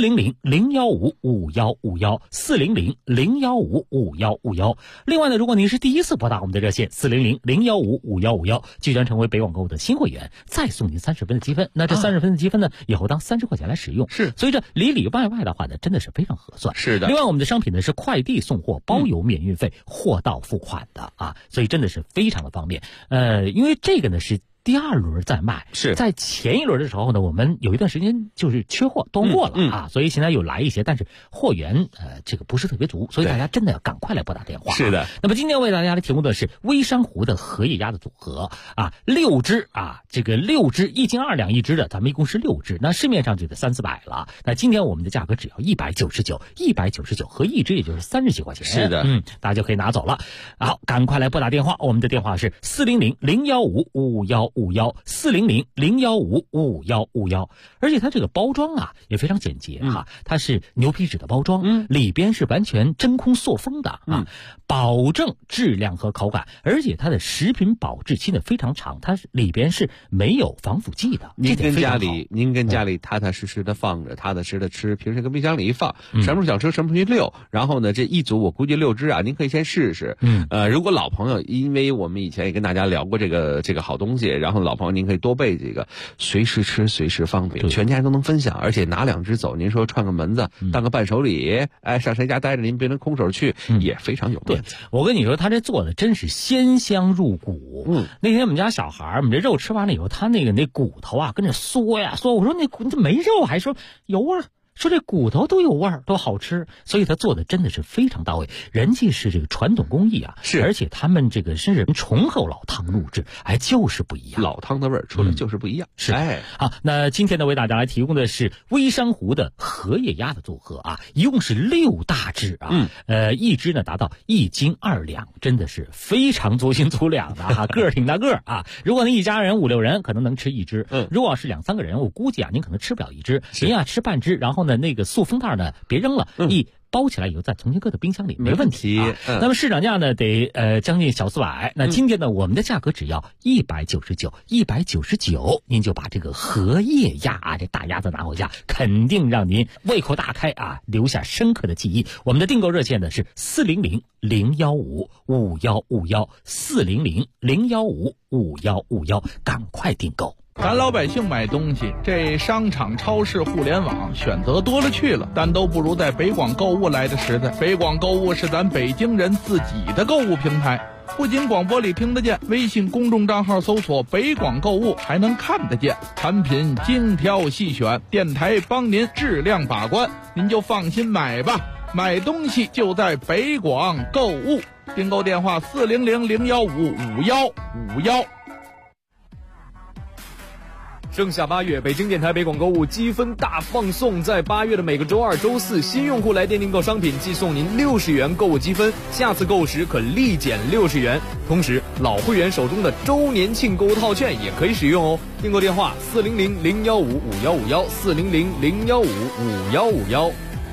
400-015-5151，400-015-5151。另外呢，如果您是第一次拨打我们的热线400-015-5151，即将成为北网购的新会员，再送您30分的积分。那这30分的积分呢，以后当30块钱来使用。 是， 所以这里外的话呢，真的是非常合算。 是的。 另外，我们的商品呢是快递送货，包邮免运费，货到付款的啊，所以真的是非常的方便。因为这个呢是第2轮在卖， 是在前1轮的时候呢，我们有一段时间就是缺货断货了啊，所以现在有来一些，但是货源这个不是特别足，所以大家真的要赶快来拨打电话。 是的。 那么今天为大家来提供的是微山湖的荷叶鸭的组合啊，6只啊，这个6只1斤2两一只的，咱们一共是6只，那市面上就得300-400了。那今天我们的价格只要199，和一只也就是30几块钱。 是的， 大家就可以拿走了。好，赶快来拨打电话，我们的电话是400-015-5151。 400-015-5151，而且它这个包装啊也非常简洁哈，它是牛皮纸的包装，里边是完全真空塑封的啊，保证质量和口感，而且它的食品保质期呢非常长，它里边是没有防腐剂的。 您跟家里踏踏实实的放着，踏踏实实的吃，平时跟冰箱里一放，什么时候想吃什么时候去溜。然后呢，这一组我估计6只啊，您可以先试试。如果老朋友，因为我们以前也跟大家聊过这个好东西，然后老朋友您可以多备几个，随时吃随时方便，全家人都能分享，而且拿2只走，您说串个门子当个伴手礼，上谁家待着您别能空手去，也非常有面子。 我跟你说，他这做的真是鲜香入骨。那天我们家小孩，我们这肉吃完了以后，他那骨头啊跟着嗦呀嗦，我说这没肉，还说有味儿。说这骨头都有味儿，都好吃，所以他做的真的是非常到位。人家是这个传统工艺啊，是，而且他们这个是醇厚老汤录制，就是不一样， 老汤的味儿出来就是不一样。 是，好，那今天呢为大家来提供的是微山湖的荷叶鸭的组合啊，一共是6大只啊，一只呢达到1斤2两，真的是非常足斤足两的啊，个儿挺大个儿啊。如果您一家人5、6人可能能吃1只，如果是2、3个人，我估计啊您可能吃不了1只，您啊吃半只，然后呢那个塑封袋呢别扔了，一包起来以后再重新搁到冰箱里，没问题。那么市场价呢得将近小400，那今天呢我们的价格只要199，您就把这个荷叶鸭啊这大鸭子拿回家，肯定让您胃口大开啊，留下深刻的记忆。我们的订购热线呢是400-015-5151，400-015-5151，赶快订购。 咱老百姓买东西，这商场、超市、互联网选择多了去了，但都不如在北广购物来的实在。北广购物是咱北京人自己的购物平台，不仅广播里听得见，微信公众账号搜索北广购物还能看得见，产品精挑细选，电台帮您质量把关，您就放心买吧。买东西就在北广购物，订购电话400-015-5151。 盛夏8月，北京电台北广购物积分大放送，在8月的每个周2、周4，新用户来电订购商品，即送您60元购物积分，下次购物时可立减60元。同时，老会员手中的周年庆购物套券也可以使用哦。订购电话400-015-5151，400-015-5151。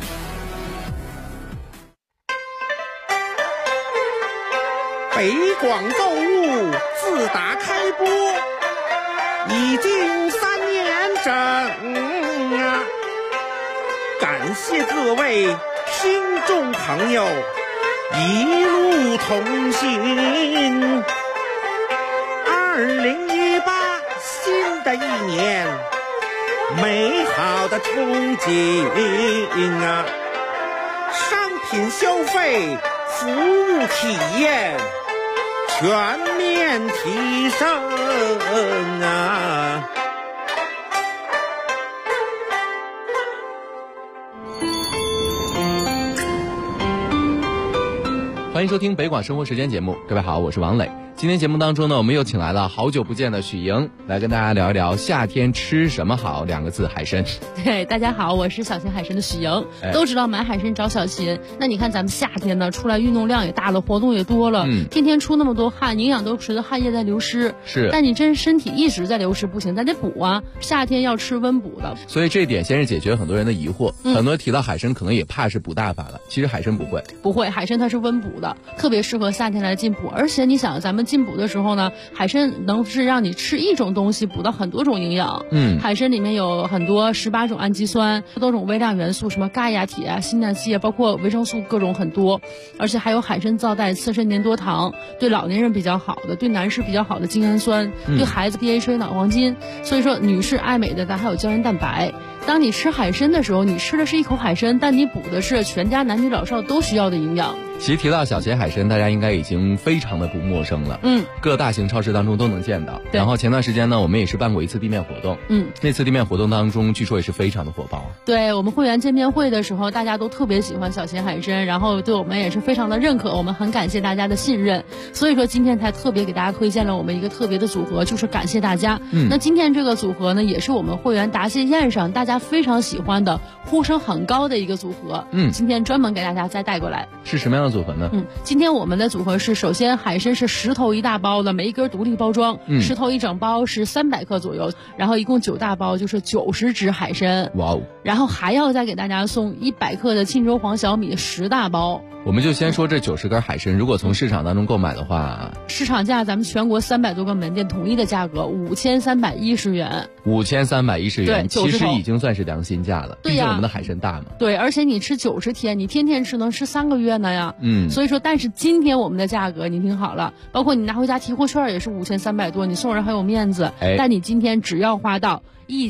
北广购物自打开播已经3年整啊！感谢各位听众朋友一路同行。2018新的一年，美好的憧憬啊！商品消费、服务体验全面提升啊！ 欢迎收听北广生活时间节目，各位好，我是王磊。今天节目当中呢，我们又请来了好久不见的许莹，来跟大家聊一聊夏天吃什么好2个字，海参。 对，大家好，我是小秦海参的许莹。都知道买海参找小秦，那你看咱们夏天呢，出来运动量也大了，活动也多了，天天出那么多汗，营养都随着汗液在流失。 是， 但你真身体一直在流失不行，咱得补啊。夏天要吃温补的。 所以这一点先是解决很多人的疑惑，很多人提到海参可能也怕是补大发了，其实海参不会。 不会，海参它是温补的，特别适合夏天来进补。而且你想，咱们进补的时候呢，海参能是让你吃一种东西补到很多种营养。海参里面有很多18种氨基酸，多种微量元素，什么钙呀、铁啊、锌呐、硒啊，包括维生素各种很多。而且还有海参皂带刺身粘多糖，对老年人比较好的，对男士比较好的精氨酸，对孩子 DHA 脑黄金。所以说女士爱美的，咱还有胶原蛋白。当你吃海参的时候，你吃的是一口海参，但你补的是全家男女老少都需要的营养。 其实提到小秦海参，大家应该已经非常的不陌生了。各大型超市当中都能见到。然后前段时间呢，我们也是办过一次地面活动。那次地面活动当中，据说也是非常的火爆。 对，我们会员见面会的时候，大家都特别喜欢小秦海参，然后对我们也是非常的认可，我们很感谢大家的信任。所以说今天才特别给大家推荐了我们一个特别的组合，就是感谢大家。那今天这个组合呢，也是我们会员答谢宴上大家非常喜欢的、呼声很高的一个组合。今天专门给大家再带过来。 是什么样的组合呢？ 今天我们的组合是，首先海参是10头1大包的，每一根独立包装，10头1整包是300克左右，然后一共9大包就是90只海参。 哇哦！ 然后还要再给大家送100克的沁州黄小米10大包。 我们就先说这90根海参，如果从市场当中购买的话， 市场价咱们全国300多个门店统一的价格5310元。 5310元， 对， 其实已经算是良心价了。 对呀， 毕竟我们的海参大嘛。 对，而且你吃90天，你天天吃能吃3个月呢呀。所以说，但是今天我们的价格你听好了，包括你拿回家提货券也是5300多，你送人很有面子。但你今天只要花到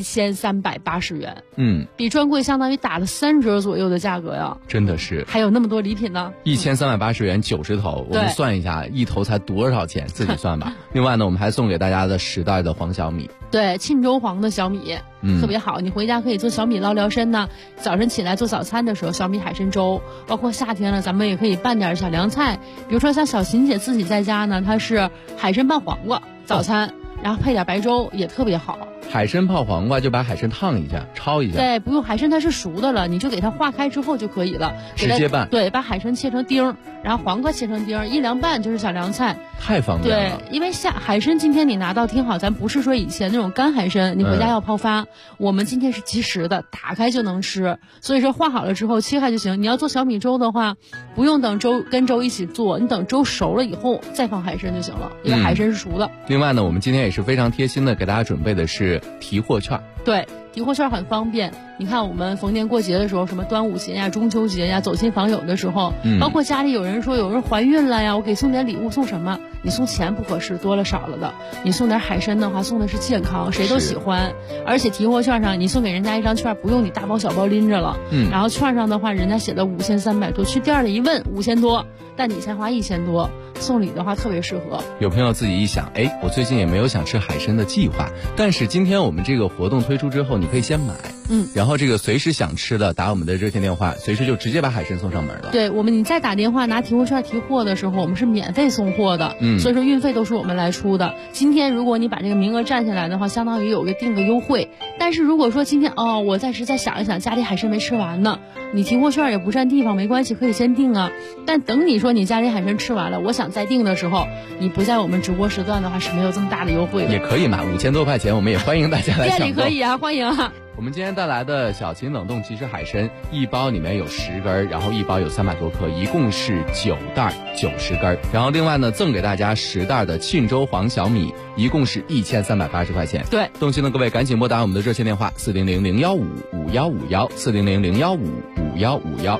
1380元，比专柜相当于打了3折左右的价格呀。 真的是， 还有那么多礼品呢。 1380元90头，我们算一下，一头才多少钱？自己算吧。另外呢，我们还送给大家的10袋的黄小米。 对，沁州黄的小米，特别好，你回家可以做小米捞辽参呢。早晨起来做早餐的时候，小米海参粥，包括夏天了，咱们也可以拌点小凉菜，比如说像小琴姐自己在家呢，她是海参拌黄瓜早餐，然后配点白粥也特别好。 海参泡黄瓜就把海参烫一下，焯一下。 对，不用，海参它是熟的了，你就给它化开之后就可以了， 直接拌。 对，把海参切成丁，然后黄瓜切成丁，一凉拌就是小凉菜。 太方便了。对，因为海参今天你拿到听好，咱不是说以前那种干海参，你回家要泡发，我们今天是即食的，打开就能吃。所以说化好了之后切开就行。你要做小米粥的话，不用等粥跟粥一起做，你等粥熟了以后再放海参就行了，因为海参是熟的。 另外呢，我们今天也是非常贴心的给大家准备的是提货券。 对，提货券很方便。你看我们逢年过节的时候，什么端午节呀、中秋节呀，走亲访友的时候，包括家里有人说有人怀孕了呀，我给送点礼物，送什么？你送钱不合适，多了少了的。你送点海参的话，送的是健康，谁都喜欢。而且提货券上你送给人家一张券，不用你大包小包拎着了。然后券上的话，人家写的5300多，去店里一问5000多，但你才花1000多，送礼的话特别适合。 有朋友自己一想，我最近也没有想吃海参的计划，但是今天我们这个活动推出之后，你可以先买。然后这个随时想吃的打我们的热线电话，随时就直接把海参送上门了。 对，你再打电话拿提货券提货的时候，我们是免费送货的，所以说运费都是我们来出的。今天如果你把这个名额占下来的话，相当于有个定个优惠。但是如果说今天我暂时再想一想，家里海参没吃完呢，你提货券也不占地方，没关系，可以先订啊。但等你说你家里海参吃完了，我想再订的时候，你不在我们直播时段的话是没有这么大的优惠的。 也可以嘛，5000多块钱，我们也欢迎大家来抢购。 店里可以啊，欢迎啊。 我们今天带来的小秦冷冻即食海参，一包里面有10根，然后一包有300多克，一共是9袋90根。然后另外呢，赠给大家10袋的沁州黄小米，一共是1380块钱。 对， 动心的各位赶紧拨打我们的热线电话400-015-5151，400-015-5151。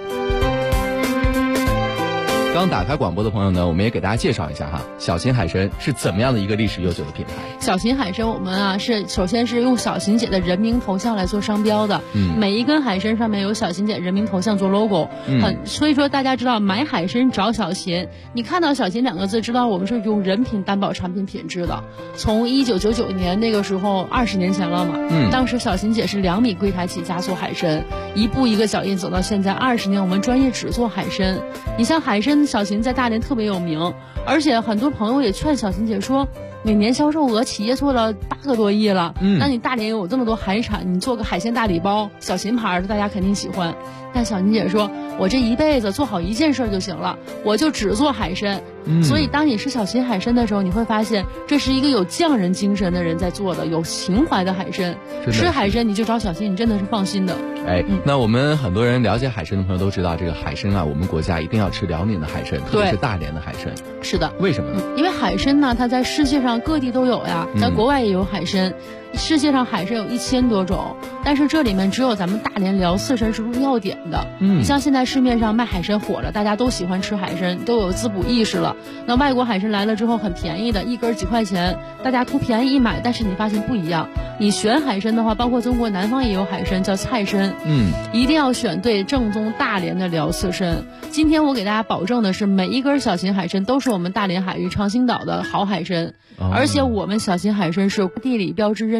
刚打开广播的朋友呢，我们也给大家介绍一下哈，小秦海参是怎么样的一个历史悠久的品牌。 小秦海参我们是首先是用小秦姐的人名头像来做商标的，每一根海参上面有小秦姐人名头像做 logo，所以说大家知道买海参找小秦，你看到小秦2个字，知道我们是用人品担保产品品质的。从1999年那个时候20年前了嘛，当时小秦姐是2米柜台起家做海参，一步一个脚印走到现在20年，我们专业只做海参。你像海参小秦在大连特别有名，而且很多朋友也劝小秦姐说，每年销售额企业做了8个多亿了，那你大连有这么多海产，你做个海鲜大礼包，小秦牌的大家肯定喜欢。但小秦姐说，我这一辈子做好一件事就行了，我就只做海参。所以当你吃小秦海参的时候，你会发现这是一个有匠人精神的人在做的，有情怀的海参。吃海参你就找小秦，你真的是放心的。 那我们很多人了解海参的朋友都知道，这个海参啊，我们国家一定要吃辽宁的海参，特别是大连的海参。 是的。 为什么呢？ 因为海参呢，它在世界上各地都有呀，在国外也有海参。世界上海参有1000多种，但是这里面只有咱们大连辽四参是入药典的。你像现在市面上卖海参火了，大家都喜欢吃海参，都有滋补意识了。那外国海参来了之后很便宜的，一根几块钱，大家图便宜一买，但是你发现不一样。你选海参的话，包括中国南方也有海参叫菜参，一定要选对正宗大连的辽四参。今天我给大家保证的是，每一根小秦海参都是我们大连海域长兴岛的好海参，而且我们小秦海参是地理标志认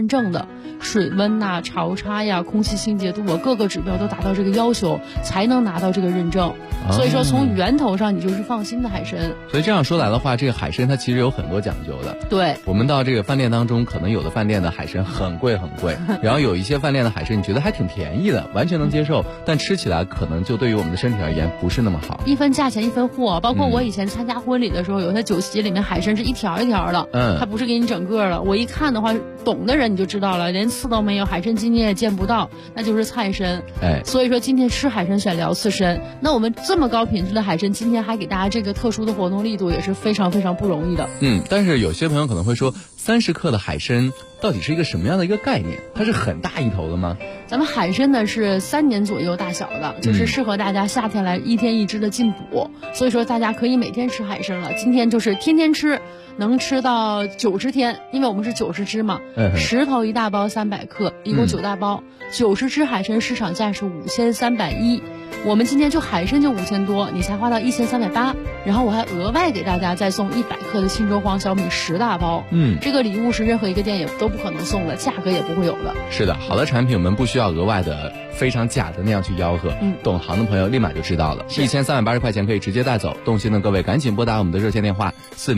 认证的，水温呐、潮差呀、空气清洁度啊，各个指标都达到这个要求，才能拿到这个认证。所以说从源头上你就是放心的海参。 所以这样说来的话，这个海参它其实有很多讲究的。 对， 我们到这个饭店当中，可能有的饭店的海参很贵很贵，然后有一些饭店的海参你觉得还挺便宜的，完全能接受，但吃起来可能就对于我们的身体而言不是那么好。 一分价钱一分货，包括我以前参加婚礼的时候，有些酒席里面海参是一条一条的，它不是给你整个的。我一看的话，懂的人你就知道了，连刺都没有，海参筋你也见不到，那就是菜参。所以说今天吃海参选辽刺参，那我们这么高品质的海参，今天还给大家这个特殊的活动力度，也是非常非常不容易的。 但是有些朋友可能会说，30克的海参到底是一个什么样的一个概念？它是很大一头的吗？ 咱们海参呢是3年左右大小的，就是适合大家夏天来1天1只的进补，所以说大家可以每天吃海参了。今天就是天天吃，能吃到90天，因为我们是90只嘛，10头1大包300克，一共9大包，90只海参市场价是5310。我们今天就海参就5000多，你才花到1380，然后我还额外给大家再送100克的信州黄小米10大包。这个礼物是任何一个店也都不可能送的，价格也不会有的。 是的，好的产品我们不需要额外的非常假的那样去吆喝，懂行的朋友立马就知道了。1380块钱可以直接带走，动心的各位赶紧拨打我们的热线电话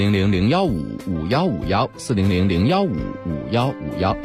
400-015-5151，400-015-5151。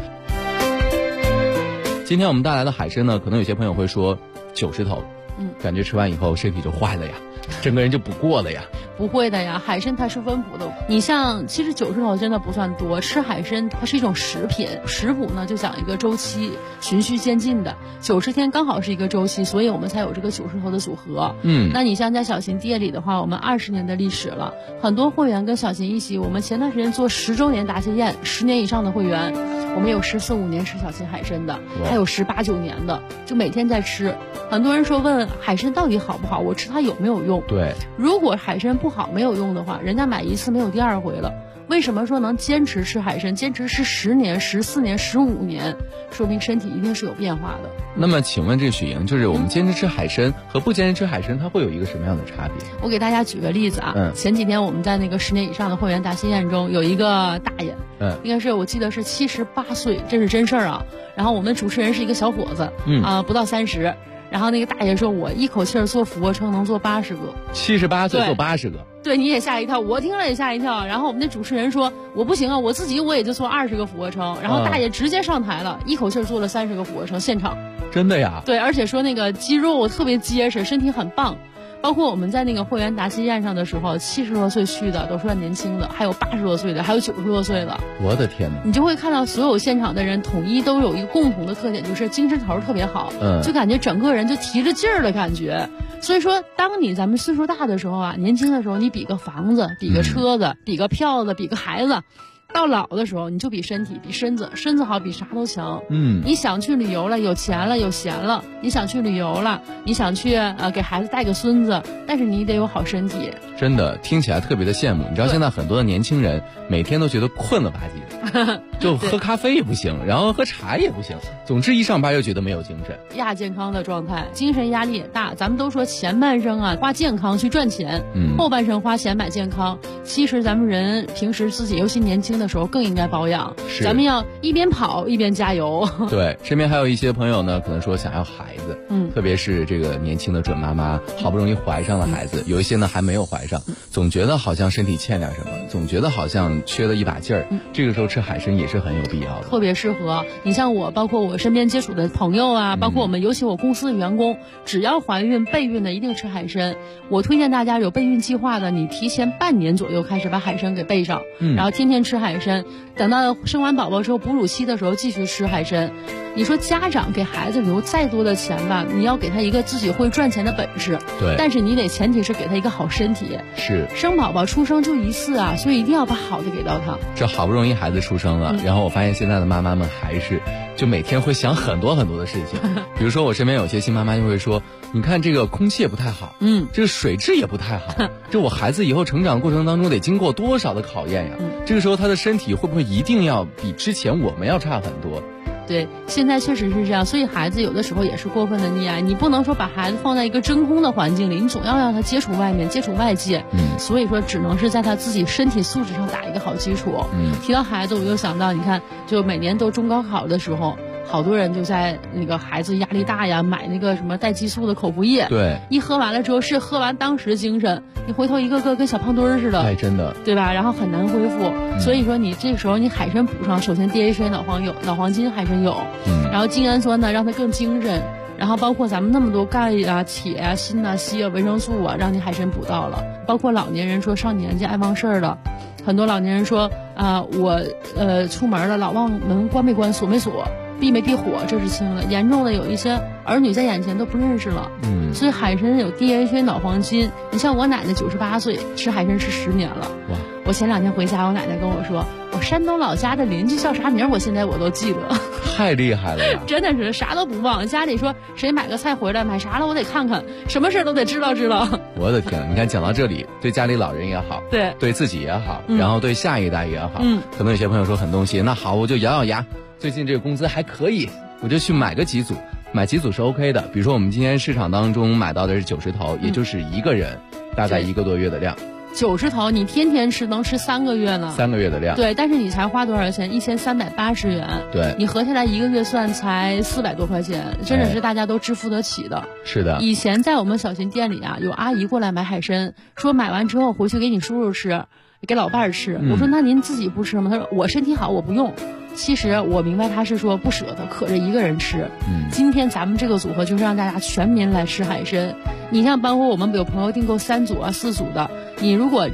今天我们带来的海参呢，可能有些朋友会说90头，感觉吃完以后身体就坏了呀，整个人就不过了呀。 不会的呀，海参它是温补的。你像其实90头真的不算多，吃海参它是一种食品，食补呢就讲一个周期，循序渐进的，90天刚好是一个周期，所以我们才有这个90头的组合。那你像在小秦店里的话，我们20年的历史了，很多会员跟小秦一起，我们前段时间做10周年答谢宴，10年以上的会员，我们有14、15年吃小秦海参的，还有18、19年的，就每天在吃。很多人说问海参到底好不好，我吃它有没有用？ 对， 如果海参不好没有用的话，人家买一次没有第二回了。为什么说能坚持吃海参，坚持吃10年、14年、15年，说明身体一定是有变化的。 那么请问这许莹，就是我们坚持吃海参和不坚持吃海参，它会有一个什么样的差别？ 我给大家举个例子啊，前几天我们在那个10年以上的会员答谢宴中，有一个大爷，应该是我记得是78岁，这是真事儿啊。然后我们主持人是一个小伙子，不到30。然后那个大爷说，我一口气做俯卧撑能做80个 ，78岁做80个， 对，你也吓一跳，我听了也吓一跳。然后我们的主持人说，我不行啊，我自己我也就做20个俯卧撑。然后大爷直接上台了，一口气做了30个俯卧撑，现场。 真的呀？ 对，而且说那个肌肉特别结实，身体很棒。包括我们在那个会员答谢宴上的时候，70多岁去的都算年轻的，还有80多岁的，还有90多岁的。 我的天哪！ 你就会看到所有现场的人统一都有一个共同的特点，就是精神头特别好，就感觉整个人就提着劲儿的感觉。所以说，当咱们岁数大的时候啊，年轻的时候你比个房子，比个车子，比个票子，比个孩子。到老的时候，你就比身体，比身子，身子好比啥都强。你想去旅游了，有钱了，有闲了，你想去旅游了，你想去给孩子带个孙子，但是你得有好身体。 真的听起来特别的羡慕。你知道现在很多的年轻人每天都觉得困了吧唧的，就喝咖啡也不行，然后喝茶也不行，总之一上班又觉得没有精神， 亚健康的状态，精神压力也大。咱们都说前半生啊花健康去赚钱，后半生花钱买健康。其实咱们人平时自己尤其年轻的时候更应该保养，咱们要一边跑一边加油。 对，身边还有一些朋友呢，可能说想要孩子，特别是这个年轻的准妈妈，好不容易怀上了孩子，有一些呢还没有怀上，总觉得好像身体欠点什么，总觉得好像缺了一把劲儿，这个时候吃海参也是很有必要的， 特别适合。你像我，包括我身边接触的朋友啊，包括我们尤其我公司的员工，只要怀孕备孕的一定吃海参。我推荐大家有备孕计划的，你提前半年左右开始把海参给备上，然后天天吃海参，等到生完宝宝之后哺乳期的时候继续吃海参。你说家长给孩子留再多的钱吧，你要给他一个自己会赚钱的本事， 对， 但是你得前提是给他一个好身体。 是， 生宝宝出生就一次啊，所以一定要把好的给到他。 这好不容易孩子出生了，然后我发现现在的妈妈们还是就每天会想很多很多的事情，比如说我身边有些新妈妈就会说，你看这个空气也不太好，这个水质也不太好，这我孩子以后成长过程当中得经过多少的考验呀？这个时候他的身体会不会一定要比之前我们要差很多？ 对，现在确实是这样，所以孩子有的时候也是过分的溺爱，你不能说把孩子放在一个真空的环境里，你总要让他接触外面，接触外界。所以说只能是在他自己身体素质上打一个好基础。提到孩子，我就想到，你看，就每年都中高考的时候，好多人就在那个孩子压力大呀，买那个什么带激素的口服液。 对， 一喝完了之后是喝完当时精神，你回头一个个跟小胖墩儿似的。 哎，真的， 对吧？然后很难恢复。所以说你这时候你海参补上，首先 DHA 脑黄金海参有，然后精氨酸呢让它更精神，然后包括咱们那么多钙啊、铁啊、锌啊、硒啊、维生素啊，让你海参补到了。包括老年人说上年纪爱忘事儿的，很多老年人说我出门了老忘门关没关锁没锁。避没避火，这是轻的；严重的有一些儿女在眼前都不认识了。所以海参有 DHA 脑黄金。你像我奶奶98岁，吃海参吃10年了。哇！我前2天回家，我奶奶跟我说，我山东老家的邻居叫啥名，我现在我都记得。 太厉害了呀！ 真的是啥都不忘。家里说谁买个菜回来，买啥了我得看看，什么事都得知道。 我的天，你看讲到这里，对家里老人也好，对自己也好，然后对下一代也好，可能有些朋友说很动心，那好，我就咬咬牙。最近这个工资还可以，我就去买个几组，买几组是 OK 的。比如说我们今天市场当中买到的是90头，也就是一个人大概1个多月的量。 90头你天天吃能吃3个月呢？3 个月的量。 对，但是你才花多少钱？1380元。 对， 你合下来1个月算才400多块钱，真的是大家都支付得起的。 是的。 以前在我们小新店里啊，有阿姨过来买海参，说买完之后回去给你叔叔吃，给老伴儿吃。我说那您自己不吃吗？他说我身体好，我不用。其实我明白他是说不舍得，可着一个人吃。今天咱们这个组合就是让大家全民来吃海参。你像包括我们有朋友订购3组啊、4组的，你如果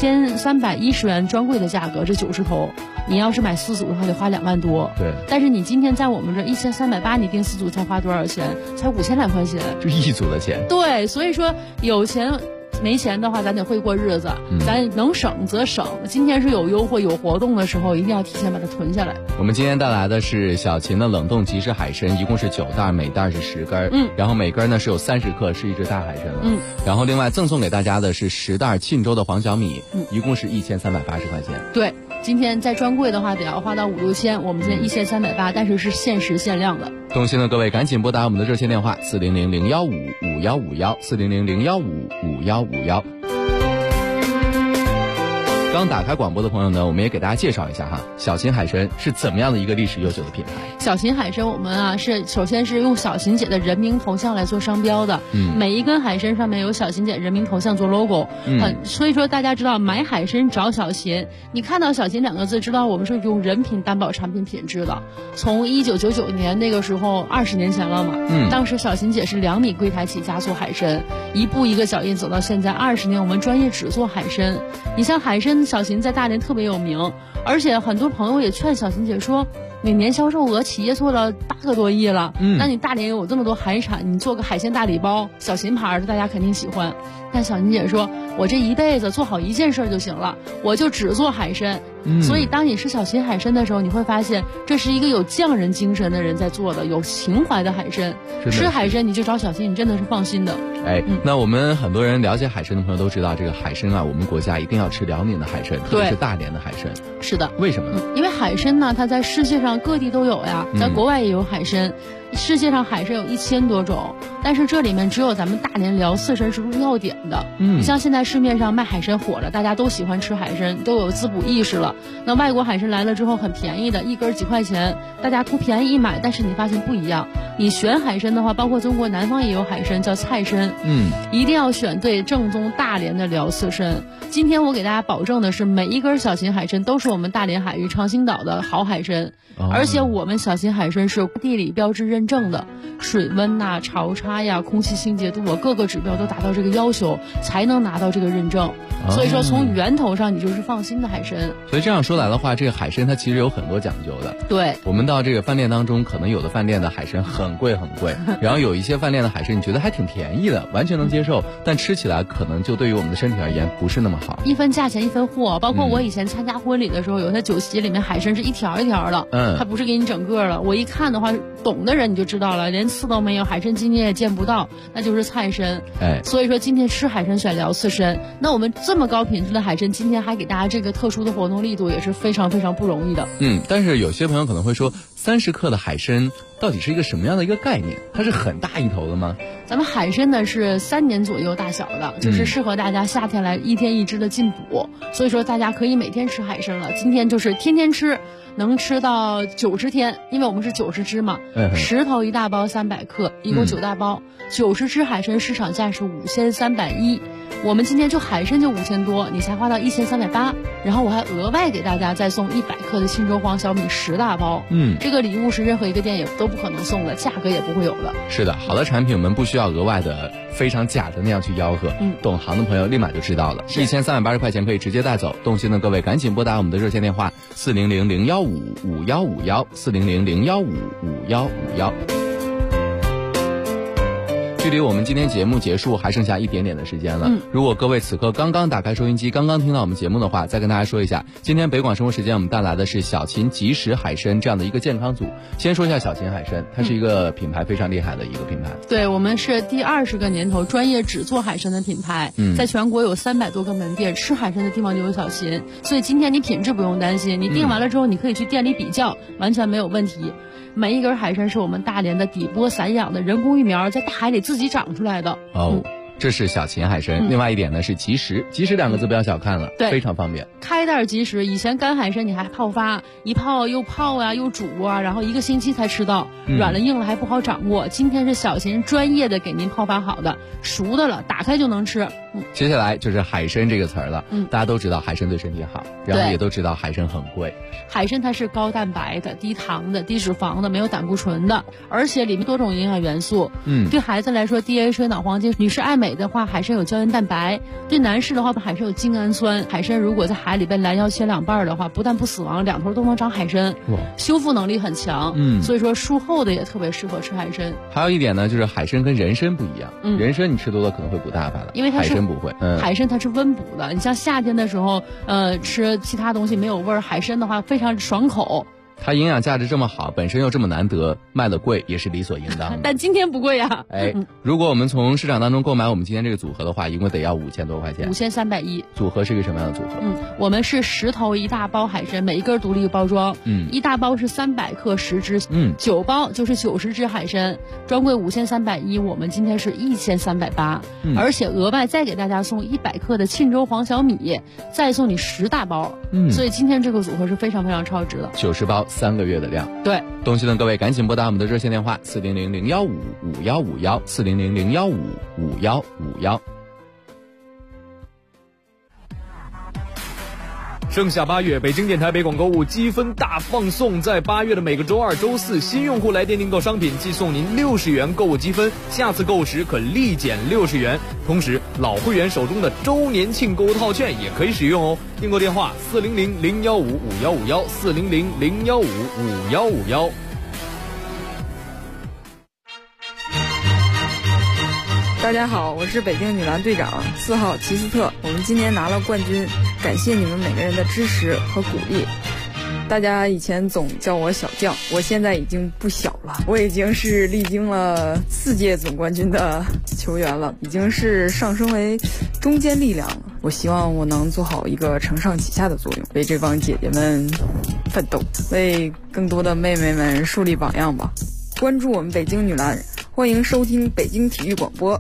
5310元专柜的价格，这90头，你要是买4组的话得花2万多。 对。 但是你今天在我们这1380，你订4组才花多少钱？才5000来块钱。 就1组的钱。 对，所以说有钱。没钱的话，咱得会过日子，咱能省则省。今天是有优惠、有活动的时候，一定要提前把它囤下来。 我们今天带来的是小秦的冷冻即食海参，一共是9袋，每袋是10根。然后每根呢是有30克，是一只大海参了。然后另外赠送给大家的是10袋沁州的黄小米，一共是1380块钱。 对，今天在专柜的话得要花到5、6千，我们今天1380，但是是限时限量的。 动心的各位赶紧拨打我们的热线电话400-015-5151，400-015-5151。刚打开广播的朋友呢，我们也给大家介绍一下哈，小秦海参是怎么样的一个历史悠久的品牌。 小秦海参我们是首先是用小秦姐的人名头像来做商标的，每一根海参上面有小秦姐人名头像做 logo，所以说大家知道买海参找小秦，你看到小秦2个字，知道我们是用人品担保产品品质的。从1999年那个时候20年前了嘛，当时小秦姐是2米柜台起家做海参，一步一个脚印走到现在20年，我们专业只做海参。你像海参小秦在大连特别有名，而且很多朋友也劝小秦姐说，每年销售额企业做了8个多亿了，那你大连有这么多海产，你做个海鲜大礼包，小秦牌的大家肯定喜欢。但小秦姐说，我这一辈子做好一件事就行了，我就只做海参。所以当你吃小秦海参的时候，你会发现这是一个有匠人精神的人在做的，有情怀的海参。吃海参你就找小秦，你真的是放心的。 那我们很多人了解海参的朋友都知道，这个海参啊，我们国家一定要吃辽宁的海参，特别是大连的海参。 是的。 为什么呢？ 因为海参呢，它在世界上各地都有呀，在国外也有海参。世界上海参有1000多种，但是这里面只有咱们大连辽四参是入药典的。你像现在市面上卖海参火了，大家都喜欢吃海参，都有滋补意识了。那外国海参来了之后很便宜的，一根几块钱，大家图便宜一买，但是你发现不一样。你选海参的话，包括中国南方也有海参叫菜参，一定要选对正宗大连的辽四参。今天我给大家保证的是，每一根小秦海参都是我们大连海域长兴岛的好海参，而且我们小秦海参是地理标志认证的，水温呐、潮差呀、空气清洁度啊，各个指标都达到这个要求，才能拿到这个认证。所以说从源头上你就是放心的海参。 所以这样说来的话，这个海参它其实有很多讲究的。 对， 我们到这个饭店当中，可能有的饭店的海参很贵很贵，然后有一些饭店的海参你觉得还挺便宜的，完全能接受，但吃起来可能就对于我们的身体而言不是那么好。 一分价钱一分货，包括我以前参加婚礼的时候，有些酒席里面海参是一条一条的，它不是给你整个的。我一看的话，懂的人你就知道了，连刺都没有，海参今天也见不到，那就是菜参。所以说今天吃海参选辽四参，那我们这么高品质的海参，今天还给大家这个特殊的活动力度，也是非常非常不容易的。 但是有些朋友可能会说 30克的海参到底是一个什么样的一个概念？它是很大一头的吗？ 咱们海参呢是3年左右大小的，就是适合大家夏天来1天1只的进补，所以说大家可以每天吃海参了。今天就是天天吃，能吃到90天，因为我们是90只嘛，10头1大包300克，一共9大包，90只海参市场价是5310，我们今天就海参就5000多，你才花到1380，然后我还额外给大家再送100克的沁州黄小米10大包，这个礼物是任何一个店也都不可能送的，价格也不会有的。 是的，好的产品我们不需要额外的非常假的那样去吆喝，懂行的朋友立马就知道了，1380块钱可以直接带走。动心的各位赶紧拨打我们的热线电话400-015-5151，400-015-5151。距离我们今天节目结束还剩下一点点的时间了。如果各位此刻刚刚打开收音机，刚刚听到我们节目的话，再跟大家说一下，今天北广生活时间我们带来的是小秦即食海参这样的一个健康组。先说一下小秦海参，它是一个品牌非常厉害的一个品牌。 对，我们是第20个年头专业只做海参的品牌，在全国有300多个门店，吃海参的地方就有小秦，所以今天你品质不用担心，你订完了之后你可以去店里比较，完全没有问题。每一根海参是我们大连的底波散养的人工育苗，在大海里自己长出来的。 这是小秦海参。另外一点呢是即食，即食2个字不要小看了， 对， 非常方便。 开袋即食，以前干海参你还泡发，一泡又泡啊又煮啊，然后1个星期才吃到，软了硬了还不好掌握。今天是小秦专业的给您泡发好的，熟的了，打开就能吃。 接下来就是海参这个词儿了。大家都知道海参对身体好，然后也都知道海参很贵。 海参它是高蛋白的、低糖的、低脂肪的、没有胆固醇的，而且里面多种营养元素。对孩子来说 DHA 脑黄金，女士爱美的话，海参有胶原蛋白；对男士的话，海参有精氨酸。海参如果在海里被拦腰切2半的话，不但不死亡，2头都能长海参，修复能力很强。所以说术后的也特别适合吃海参。 还有一点呢，就是海参跟人参不一样，人参你吃多了可能会补大发了， 因为它是海参不会。 海参它是温补的，你像夏天的时候，吃其他东西没有味儿，海参的话非常爽口。 它营养价值这么好，本身又这么难得，卖的贵也是理所应当的。 但今天不贵呀。 如果我们从市场当中购买我们今天这个组合的话，一共得要5000多块钱。 5310。 组合是一个什么样的组合？ 我们是10头1大包海参，每一根独立包装。1大包是300克10只，9包就是90只海参，专柜5310，我们今天是1380，而且额外再给大家送100克的沁州黄小米，再送你10大包。所以今天这个组合是非常非常超值的。 90包3个月的量。 对， 动心的各位赶紧拨打我们的热线电话400-015-5151，400-015-5151。 盛夏8月，北京电台北广购物积分大放送，在8月的每个周2、周4，新用户来电订购商品即送您60元购物积分，下次购物时可立减60元。同时，老会员手中的周年庆购物套券也可以使用哦。订购电话400-015-5151，400-015-5151。 大家好，我是北京女篮队长4号齐斯特，我们今年拿了冠军，感谢你们每个人的支持和鼓励。大家以前总叫我小将，我现在已经不小了，我已经是历经了4届总冠军的球员了，已经是上升为中坚力量了。我希望我能做好一个承上启下的作用，为这帮姐姐们奋斗，为更多的妹妹们树立榜样吧。关注我们北京女篮，欢迎收听北京体育广播。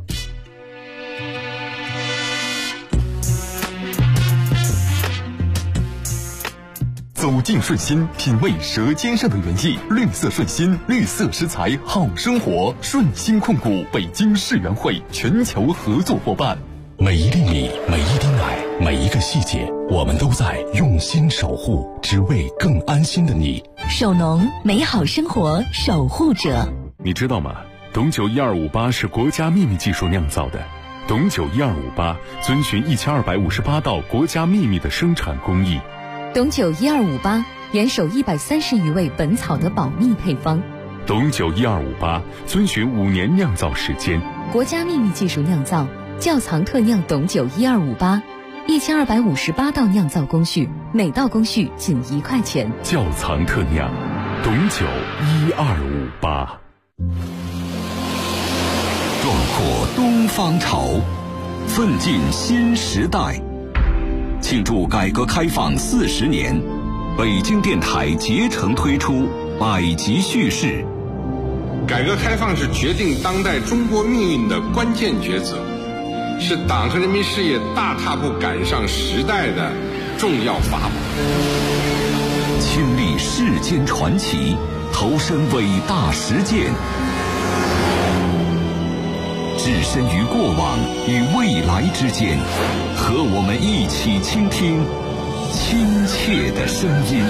走进顺心，品味舌尖上的原意。绿色顺心，绿色食材好生活。顺心控股北京世园会全球合作伙伴。每一粒米，每一滴奶，每一个细节，我们都在用心守护，只为更安心的你。 首农，美好生活守护者。 你知道吗？董酒1258是国家秘密技术酿造的。董酒1258遵循1258道国家秘密的生产工艺。 董酒1258严守130余味本草的保密配方。 董酒1258遵循5年酿造时间， 国家秘密技术酿造，窖藏特酿董酒1258，1258道酿造工序，每道工序仅1块钱。 窖藏特酿，董酒1258。 壮阔东方潮，奋进新时代。庆祝改革开放40年，北京电台竭诚推出百集叙事。 改革开放是决定当代中国命运的关键抉择，是党和人民事业大踏步赶上时代的重要法宝。 亲历世间传奇，投身伟大实践，置身于过往与未来之间，和我们一起倾听亲切的声音。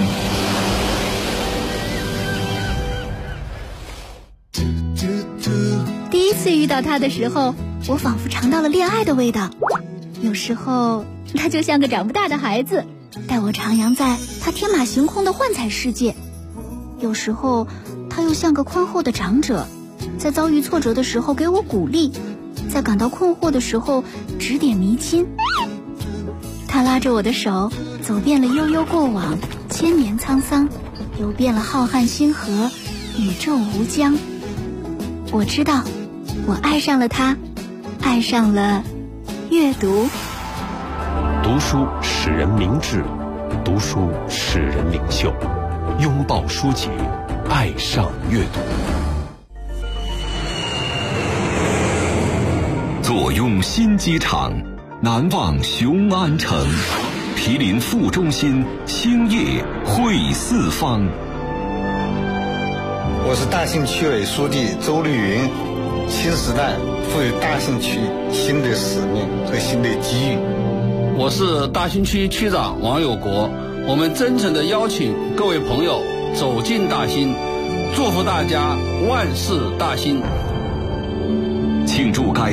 第一次遇到他的时候，我仿佛尝到了恋爱的味道。有时候他就像个长不大的孩子，带我徜徉在他天马行空的幻彩世界。有时候他又像个宽厚的长者，在遭遇挫折的时候给我鼓励，在感到困惑的时候指点迷津。他拉着我的手，走遍了悠悠过往，千年沧桑，游遍了浩瀚星河，宇宙无疆。我知道，我爱上了他，爱上了阅读。 读书使人明智，读书使人领袖。拥抱书籍，爱上阅读。 坐拥新机场，难忘雄安城。毗邻副中心，兴业汇四方。 我是大兴区委书记周绿云。新时代赋予大兴区新的使命和新的机遇。 我是大兴区区长王有国。我们真诚地邀请各位朋友走进大兴，祝福大家万事大兴。 庆祝该